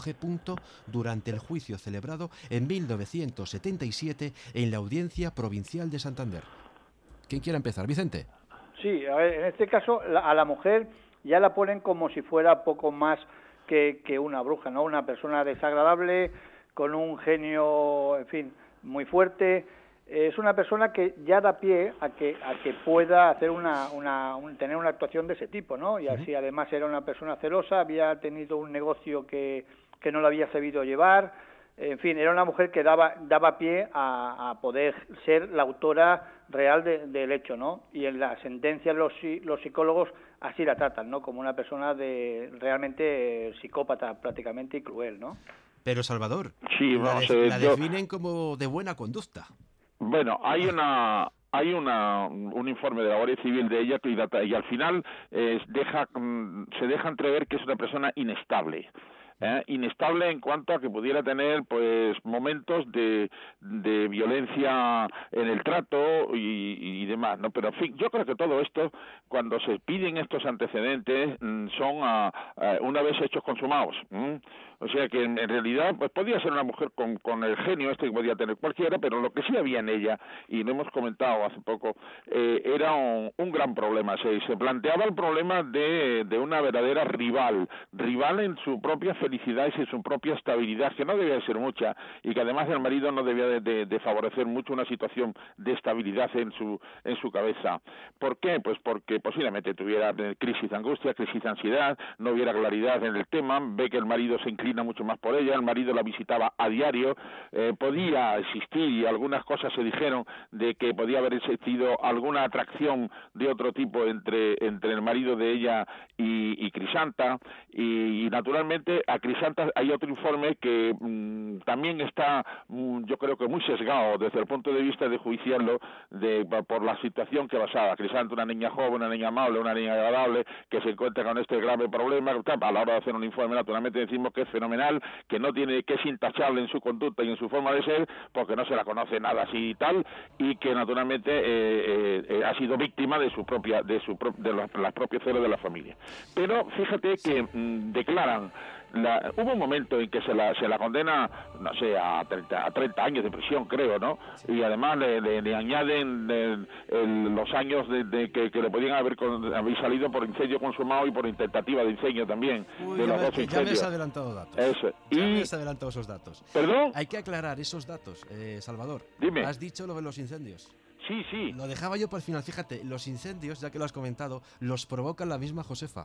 S6: G. durante el juicio celebrado en mil novecientos setenta y siete en la Audiencia Provincial de Santander? ¿Quién quiera empezar? ¿Vicente?
S4: Sí, a ver, en este caso la, a la mujer ya la ponen como si fuera poco más que, que una bruja, ¿no? Una persona desagradable, con un genio, en fin, muy fuerte. Es una persona que ya da pie a que a que pueda hacer una, una un, tener una actuación de ese tipo, ¿no? Y así además era una persona celosa, había tenido un negocio que, que no lo había sabido llevar, en fin, era una mujer que daba daba pie a, a poder ser la autora real de, del hecho, ¿no? Y en la sentencia los los psicólogos así la tratan, ¿no? Como una persona de realmente psicópata prácticamente y cruel, ¿no?
S6: Pero Salvador,
S3: sí,
S6: la,
S3: no
S6: de,
S3: sé,
S6: la
S3: yo...
S6: definen como de buena conducta.
S3: Bueno, hay una hay una un informe de la Guardia Civil de ella y, y al final eh, deja se deja entrever que es una persona inestable. ¿Eh? Inestable en cuanto a que pudiera tener pues momentos de, de violencia en el trato y, y demás, ¿no? Pero en fin, yo creo que todo esto, cuando se piden estos antecedentes, son a, a una vez hechos consumados. ¿eh? O sea que en, en realidad pues podía ser una mujer con, con el genio este que podía tener cualquiera, pero lo que sí había en ella, y lo hemos comentado hace poco, eh, era un, un gran problema. Se, se planteaba el problema de, de una verdadera rival, rival en su propia felicidad y en su propia estabilidad, que no debía de ser mucha, y que además el marido no debía de, de, de favorecer mucho una situación de estabilidad en su en su cabeza. ¿Por qué? Pues porque posiblemente tuviera crisis de angustia, crisis de ansiedad, no hubiera claridad en el tema, ve que el marido se inclina mucho más por ella, el marido la visitaba a diario, eh, podía existir, y algunas cosas se dijeron de que podía haber existido alguna atracción de otro tipo entre entre el marido de ella y, y Crisanta, y, y naturalmente a Crisanta hay otro informe que mmm, también está, mmm, yo creo que muy sesgado desde el punto de vista de juiciarlo de, por la situación que basaba. Crisanta, una niña joven, una niña amable, una niña agradable, que se encuentra con este grave problema, a la hora de hacer un informe naturalmente decimos que es fenomenal, que no tiene, que es intachable en su conducta y en su forma de ser, porque no se la conoce nada así y tal, y que naturalmente eh, eh, eh, ha sido víctima de su propia, de su pro, de las, las propias celos de la familia. Pero fíjate que mmm, declaran. La, hubo un momento en que se la se la condena, no sé, a treinta, a treinta años de prisión, creo, ¿no? Sí. Y además le, le, le añaden el, el, los años de, de que, que le podían haber, con, haber salido por incendio consumado y por intentativa de incendio también.
S6: Uy,
S3: de
S6: ya,
S3: los
S6: me,
S3: dos
S6: ya
S3: incendios.
S6: me has adelantado datos.
S3: Eso.
S6: Ya
S3: y...
S6: me has adelantado esos datos.
S3: ¿Perdón?
S6: Hay que aclarar esos datos, eh, Salvador.
S3: Dime.
S6: Has dicho lo de los incendios.
S3: Sí, sí.
S6: Lo dejaba yo para el final. Fíjate, los incendios, ya que lo has comentado, los provoca la misma Josefa.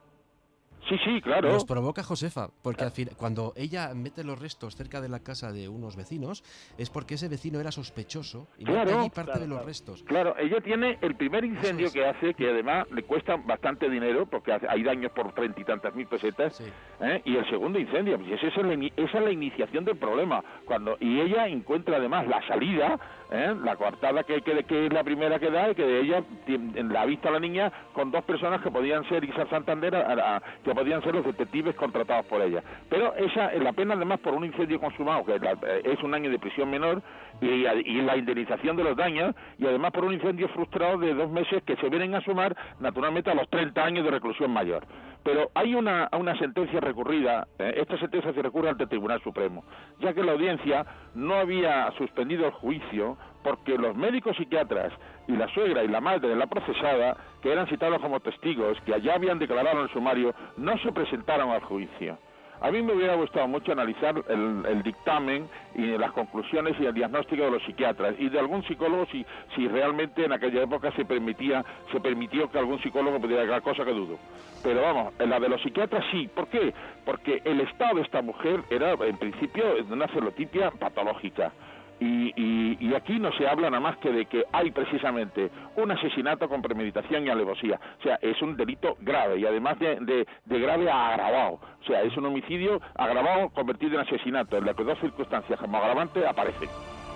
S3: Sí, sí, claro.
S6: Los provoca Josefa, porque al fin, cuando ella mete los restos cerca de la casa de unos vecinos, es porque ese vecino era sospechoso y
S3: claro,
S6: mete allí parte
S4: claro,
S6: de los
S4: claro.
S6: restos.
S3: Claro, ella tiene el primer incendio
S6: es.
S3: que hace, que además le cuesta bastante dinero, porque hay daños por treinta y tantas mil pesetas,
S6: Sí.
S3: ¿eh? Y el segundo incendio, pues esa es, la, esa es la iniciación del problema, cuando y ella encuentra además la salida, ¿eh? La coartada que, que, que es la primera que da, y que de ella la ha visto a la niña con dos personas que podían ser Isar Santander, a, a, que podían ser los detectives contratados por ella. Pero esa, la pena además por un incendio consumado, que la, es un año de prisión menor, y, y la indemnización de los daños, y además por un incendio frustrado de dos meses que se vienen a sumar naturalmente a los treinta años de reclusión mayor. Pero hay una, una sentencia recurrida, eh, esta sentencia se recurre ante el Tribunal Supremo, ya que la audiencia no había suspendido el juicio porque los médicos psiquiatras y la suegra y la madre de la procesada, que eran citados como testigos, que allá habían declarado en el sumario, no se presentaron al juicio. A mí me hubiera gustado mucho analizar el, el dictamen y las conclusiones y el diagnóstico de los psiquiatras y de algún psicólogo si, si realmente en aquella época se permitía se permitió que algún psicólogo pudiera declarar, cosa que dudo. Pero vamos, en la de los psiquiatras sí. ¿Por qué? Porque el estado de esta mujer era en principio de una celotipia patológica. Y, y, y aquí no se habla nada más que de que hay precisamente un asesinato con premeditación y alevosía. O sea, es un delito grave y además de, de, de grave a agravado. O sea, es un homicidio agravado convertido en asesinato, en la que dos circunstancias como agravante aparecen.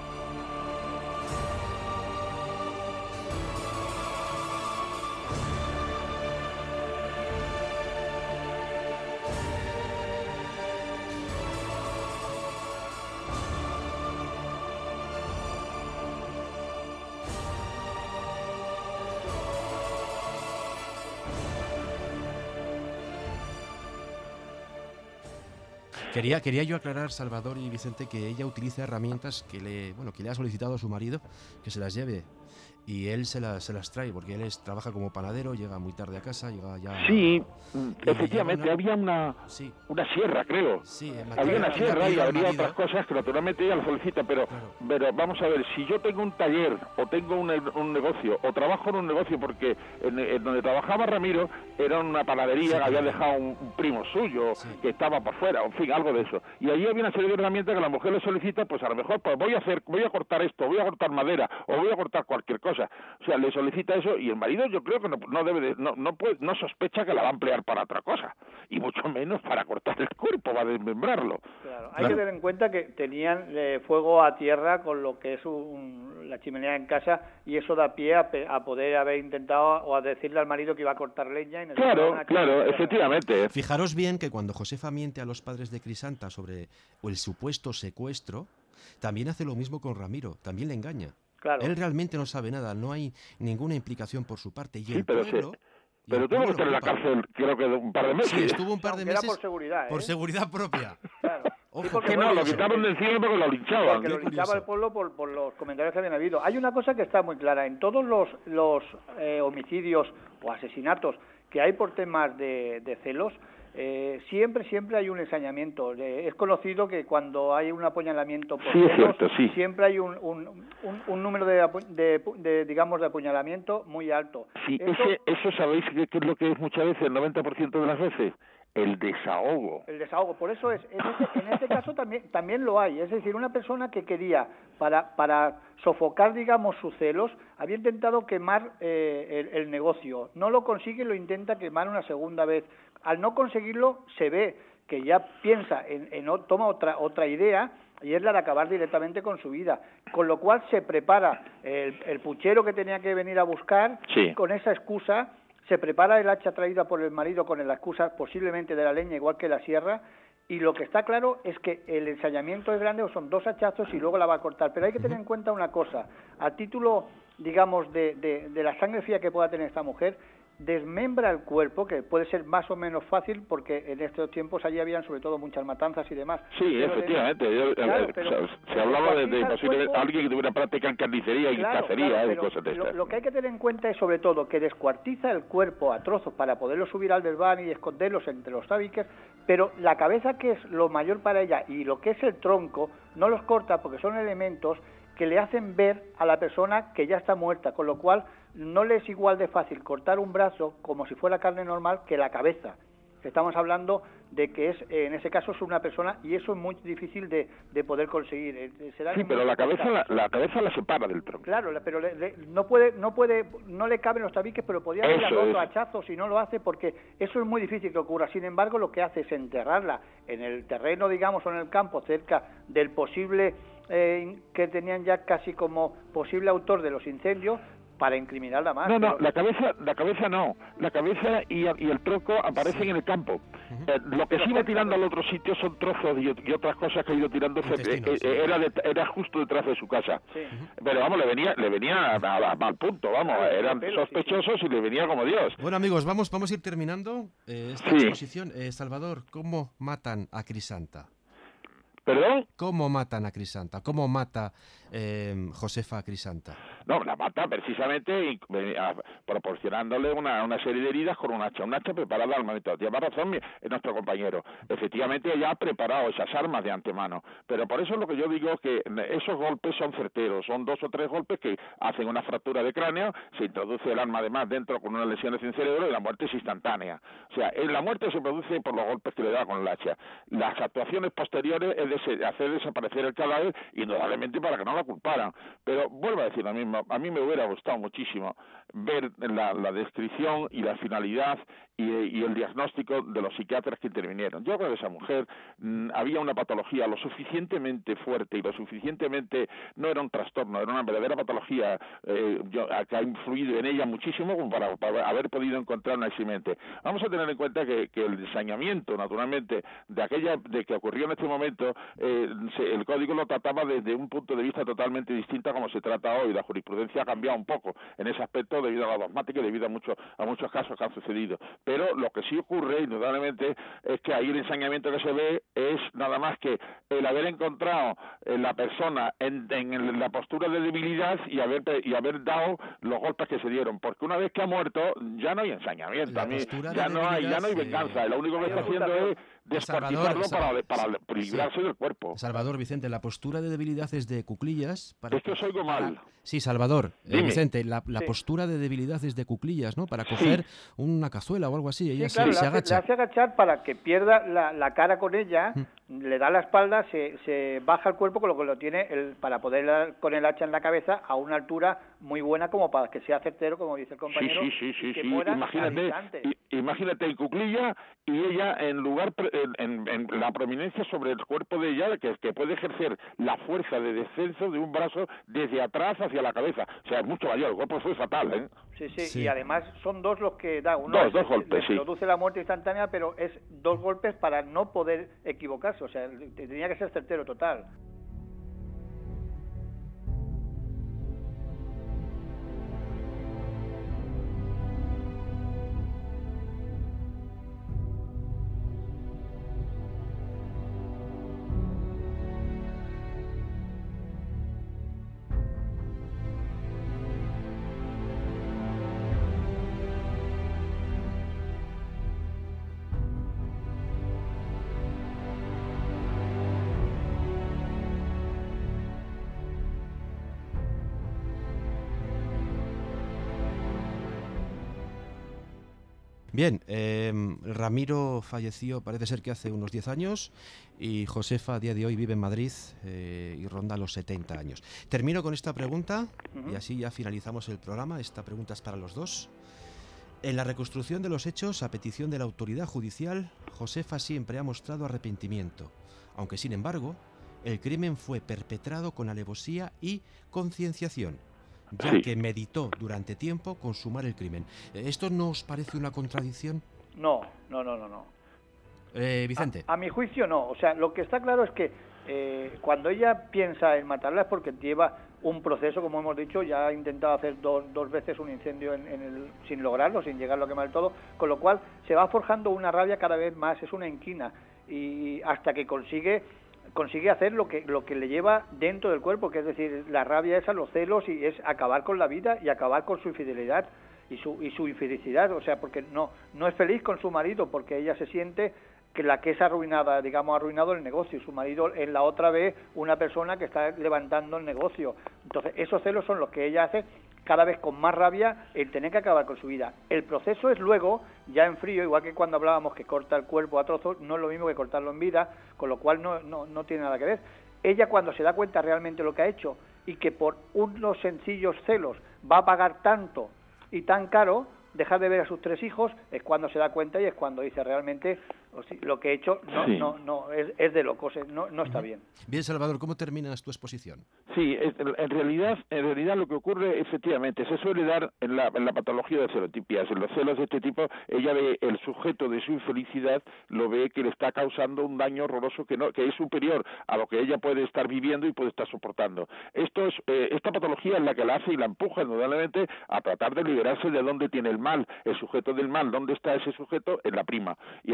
S6: Quería, quería yo aclarar, Salvador y Vicente, que ella utiliza herramientas que le, bueno, que le ha solicitado a su marido que se las lleve. Y él se las, se las trae, porque él es, trabaja como panadero, llega muy tarde a casa, llega ya...
S3: Sí, efectivamente, una... había una,
S6: sí.
S3: una sierra, creo.
S6: Sí,
S3: había una sierra y habría otras cosas que naturalmente ella lo solicita, pero,
S6: claro.
S3: pero vamos a ver, si yo tengo un taller o tengo un, un negocio o trabajo en un negocio, porque en, en donde trabajaba Ramiro era una panadería sí, que había dejado un, un primo suyo sí. que estaba por fuera, en fin, algo de eso. Y allí había una serie de herramientas que la mujer le solicita, pues a lo mejor pues voy a hacer, voy a cortar esto, voy a cortar madera o voy a cortar cualquier cosa. O sea, le solicita eso y el marido yo creo que no, no debe de, no, no puede, no sospecha que la va a emplear para otra cosa y mucho menos para cortar el cuerpo, va a desmembrarlo.
S4: Claro, hay claro. que tener en cuenta que tenían eh, fuego a tierra con lo que es un, la chimenea en casa y eso da pie a, a poder haber intentado o a decirle al marido que iba a cortar leña. Y
S3: claro, claro, efectivamente.
S6: Fijaros bien que cuando Josefa miente a los padres de Crisanta sobre el supuesto secuestro, también hace lo mismo con Ramiro, también le engaña.
S4: Claro.
S6: Él realmente no sabe nada, no hay ninguna implicación por su parte. Y
S3: sí,
S6: el
S3: pero
S6: pueblo,
S3: sí. Pero tuvo que estar en la cárcel, creo que un par de meses.
S6: Sí, estuvo un par de meses.
S4: Era por seguridad, ¿eh?
S6: Por seguridad propia.
S4: Claro.
S3: Ojo, sí, que no, lo quitaron de encima porque lo linchaban.
S4: Porque lo linchaba el pueblo por, por los comentarios que habían habido. Hay una cosa que está muy clara. En todos los, los eh, homicidios o asesinatos que hay por temas de, de celos, Eh, siempre, siempre hay un ensañamiento. Eh, es conocido que cuando hay un apuñalamiento por
S3: sí,
S4: celos,
S3: es cierto, sí.
S4: siempre hay un, un, un, un número de, de, de, digamos, de apuñalamiento muy alto.
S3: Sí,
S4: eso,
S3: ese, eso sabéis que, que es lo que es muchas veces, el noventa por ciento de las veces, el desahogo.
S4: El desahogo, por eso es, en este, en este caso también, también lo hay. Es decir, una persona que quería, para, para sofocar, digamos, sus celos, había intentado quemar eh, el, el negocio. No lo consigue, lo intenta quemar una segunda vez. Al no conseguirlo, se ve que ya piensa, en, en toma otra otra idea, y es la de acabar directamente con su vida. Con lo cual se prepara el, el puchero que tenía que venir a buscar,
S3: sí.
S4: con esa excusa, se prepara el hacha traída por el marido con la excusa posiblemente de la leña, igual que la sierra, y lo que está claro es que el ensayamiento es grande, o son dos hachazos y luego la va a cortar. Pero hay que tener en cuenta una cosa, a título, digamos, de, de, de la sangre fría que pueda tener esta mujer, desmembra el cuerpo, que puede ser más o menos fácil porque en estos tiempos allí habían sobre todo muchas matanzas y demás.
S3: Sí, pero efectivamente. De, Yo, claro, pero, se, se hablaba de, de posible, alguien que tuviera práctica en carnicería y
S4: claro,
S3: cacería
S4: claro,
S3: y cosas de estas.
S4: Lo, lo que hay que tener en cuenta es sobre todo que descuartiza el cuerpo a trozos para poderlo subir al desván y esconderlos entre los tabiques, pero la cabeza, que es lo mayor para ella, y lo que es el tronco, no los corta porque son elementos que le hacen ver a la persona que ya está muerta, con lo cual no le es igual de fácil cortar un brazo como si fuera carne normal que la cabeza. Estamos hablando de que es, en ese caso, es una persona, y eso es muy difícil de, de poder conseguir. Será
S3: sí, pero la cabeza la, la cabeza la separa del tronco.
S4: Claro, pero le, le, no puede, no puede, no le caben los tabiques, pero podría haber roto hachazos y no lo hace porque eso es muy difícil que ocurra. Sin embargo, lo que hace es enterrarla en el terreno, digamos, o en el campo, cerca del posible eh, que tenían ya casi como posible autor de los incendios, para incriminarla más.
S3: No, no,
S4: pero...
S3: la cabeza, la cabeza no. La cabeza y, y el tronco aparecen en el campo. Uh-huh. Eh, lo que se iba tirando al otro sitio son trozos y, y otras cosas que ha ido tirando. Eh, eh, sí. era, de, era justo detrás de su casa. Sí. Uh-huh. Pero vamos, le venía, le venía a, a, a, al punto, vamos. Ah, eran pelo, sospechosos sí, sí. y le venía como Dios.
S6: Bueno, amigos, vamos, vamos a ir terminando eh, esta sí. exposición. Eh, Salvador, ¿cómo matan a Crisanta?
S3: ¿Perdón?
S6: ¿Cómo matan a Crisanta? ¿Cómo mata eh, Josefa Crisanta?
S3: No, la mata precisamente proporcionándole una, una serie de heridas con un hacha, un hacha preparada al momento. Lleva razón mi, nuestro compañero. Efectivamente ella ha preparado esas armas de antemano, pero por eso es lo que yo digo, que esos golpes son certeros, son dos o tres golpes que hacen una fractura de cráneo, se introduce el arma además dentro con unas lesiones en cerebro y la muerte es instantánea. O sea, la muerte se produce por los golpes que le da con el hacha. Las actuaciones posteriores es de hacer desaparecer el cadáver, indudablemente para que no la culparan. Pero vuelvo a decir lo mismo, a mí me hubiera gustado muchísimo ver la, la descripción y la finalidad y, y el diagnóstico de los psiquiatras que intervinieron. Yo creo que esa mujer mmm, había una patología lo suficientemente fuerte y lo suficientemente, no era un trastorno, era una verdadera patología eh, yo, que ha influido en ella muchísimo como para, para haber podido encontrar una eximente. Vamos a tener en cuenta que, que el ensañamiento, naturalmente, de aquella de que ocurrió en este momento, eh, se, el código lo trataba desde un punto de vista totalmente distinto a como se trata hoy. La jurisprudencia ha cambiado un poco en ese aspecto debido a la dogmática y debido a, mucho, a muchos casos que han sucedido. Pero lo que sí ocurre, indudablemente, es que ahí el ensañamiento que se ve es nada más que el haber encontrado en la persona en, en la postura de debilidad y haber y haber dado los golpes que se dieron, porque una vez que ha muerto ya no hay ensañamiento, a mí, ya no hay ya no hay venganza, eh, lo único que está haciendo es descuartizarlo para, para, para librarse sí. del cuerpo.
S6: Salvador, Vicente, la postura de debilidad es de cuclillas. Para,
S3: es que os oigo mal.
S6: Para... Sí, Salvador, eh, Vicente, la, la sí. postura de debilidad es de cuclillas, ¿no? Para coger sí. una cazuela o algo así, ella
S4: sí, claro,
S6: se, se
S4: le hace,
S6: agacha.
S4: Le hace agachar para que pierda la, la cara con ella, mm. le da la espalda, se, se baja el cuerpo, con lo que lo tiene el, para poder dar con el hacha en la cabeza a una altura muy buena como para que sea certero, como dice el compañero.
S3: Sí, sí, sí,
S4: y que
S3: sí.
S4: muera
S3: Imagínate, imagínate en cuclilla y ella en lugar en, en, en la prominencia sobre el cuerpo de ella, que, que puede ejercer la fuerza de descenso de un brazo desde atrás hacia la cabeza. O sea, es mucho mayor, el golpe fue fatal, ¿eh?
S4: Sí, sí, sí, y además son dos los que da. Uno
S3: dos,
S4: es,
S3: dos golpes, sí.
S4: produce la muerte instantánea, pero es dos golpes para no poder equivocarse, o sea, tenía que ser certero total.
S6: Bien, eh, Ramiro falleció, parece ser que hace unos diez años, y Josefa a día de hoy vive en Madrid eh, y ronda los setenta años. Termino con esta pregunta uh-huh. y así ya finalizamos el programa. Esta pregunta es para los dos. En la reconstrucción de los hechos, a petición de la autoridad judicial, Josefa siempre ha mostrado arrepentimiento, aunque sin embargo, el crimen fue perpetrado con alevosía y concienciación, ya sí. que meditó durante tiempo consumar el crimen. ¿Esto no os parece una contradicción?
S4: No, no, no, no, no.
S6: Eh, Vicente.
S4: A, a mi juicio no. O sea, lo que está claro es que eh, cuando ella piensa en matarla es porque lleva un proceso, como hemos dicho, ya ha intentado hacer dos, dos veces un incendio en, en el, sin lograrlo, sin llegarlo a quemar todo, con lo cual se va forjando una rabia cada vez más, es una inquina, y hasta que consigue... consigue hacer lo que lo que le lleva dentro del cuerpo, que es decir, la rabia esa, los celos, y es acabar con la vida y acabar con su infidelidad y su y su infelicidad, o sea, porque no no es feliz con su marido, porque ella se siente que la que es arruinada, digamos, ha arruinado el negocio, y su marido en la otra vez una persona que está levantando el negocio. Entonces, esos celos son los que ella hace cada vez con más rabia el tener que acabar con su vida. El proceso es luego, ya en frío, igual que cuando hablábamos que corta el cuerpo a trozos, no es lo mismo que cortarlo en vida, con lo cual no, no, no tiene nada que ver. Ella, cuando se da cuenta realmente lo que ha hecho y que por unos sencillos celos va a pagar tanto y tan caro, dejar de ver a sus tres hijos, es cuando se da cuenta y es cuando dice realmente lo que he hecho no sí. no no es, es de locos, no no está bien.
S6: Bien, Salvador, ¿cómo terminas tu exposición?
S3: Sí, en realidad en realidad lo que ocurre, efectivamente, se suele dar en la, en la patología de celotipias. En los celos de este tipo, ella ve el sujeto de su infelicidad, lo ve que le está causando un daño horroroso que no que es superior a lo que ella puede estar viviendo y puede estar soportando. Esto es eh, esta patología es la que la hace y la empuja indudablemente a tratar de liberarse de dónde tiene el mal, el sujeto del mal. ¿Dónde está ese sujeto? En la prima. Y entonces la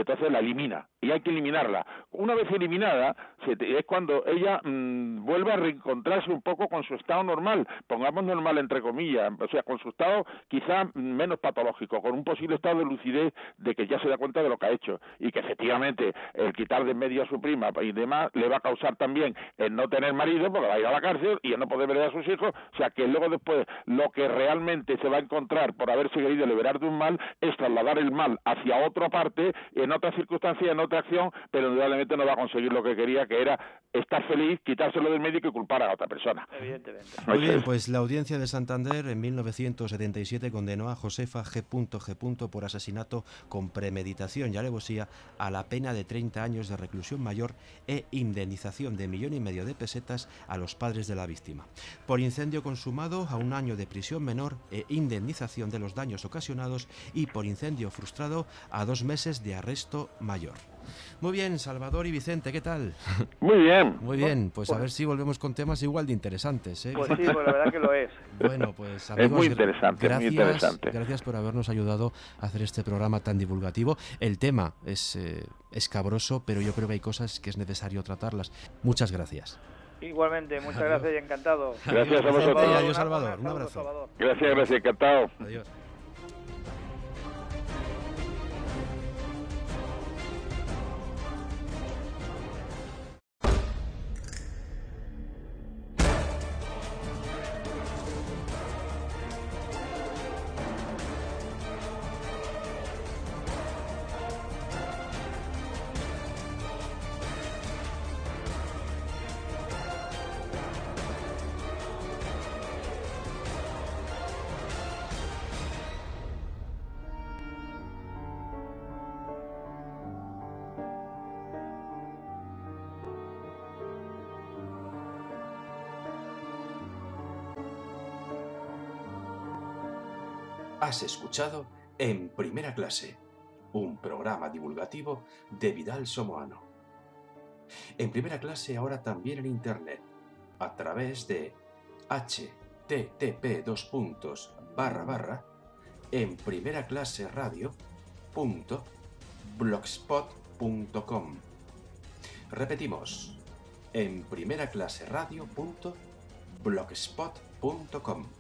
S3: elimina, y hay que eliminarla. Una vez eliminada, se te, es cuando ella mmm, vuelve a reencontrarse un poco con su estado normal, pongamos normal entre comillas, o sea, con su estado quizá menos patológico, con un posible estado de lucidez de que ya se da cuenta de lo que ha hecho, y que efectivamente el quitar de en medio a su prima y demás le va a causar también el no tener marido, porque va a ir a la cárcel y el no poder ver a sus hijos, o sea que luego después lo que realmente se va a encontrar por haberse querido liberar de un mal es trasladar el mal hacia otra parte, en otra circunstancia, en otra acción, pero indudablemente no va a conseguir lo que quería, que era estar feliz, quitárselo del medio y culpar a la otra persona.
S4: Evidentemente.
S6: Muy bien, pues la audiencia de Santander en mil novecientos setenta y siete condenó a Josefa G. G. por asesinato con premeditación y alevosía a la pena de treinta años de reclusión mayor e indemnización de millón y medio de pesetas a los padres de la víctima. Por incendio consumado a un año de prisión menor e indemnización de los daños ocasionados, y por incendio frustrado a dos meses de arresto mayor. Muy bien, Salvador y Vicente, ¿qué tal?
S3: Muy bien.
S6: Muy bien, pues a ver si volvemos con temas igual de interesantes, ¿eh?
S4: Pues sí, pues la verdad que lo es.
S6: Bueno, pues amigos,
S3: es muy interesante,
S6: gracias,
S3: muy interesante.
S6: Gracias por habernos ayudado a hacer este programa tan divulgativo. El tema es eh, escabroso, pero yo creo que hay cosas que es necesario tratarlas. Muchas gracias.
S4: Igualmente, muchas gracias y encantado.
S3: Gracias a vosotros.
S6: Vicente, adiós, Salvador. Un abrazo.
S4: Salvador.
S3: Gracias, gracias, encantado.
S6: Adiós.
S1: Has escuchado En Primera Clase, un programa divulgativo de Vidal Somoano. En Primera Clase ahora también en Internet, a través de h t t p dos puntos barra barra en primera clase radio punto blogspot punto com. Repetimos, en primera clase radio punto blogspot punto com.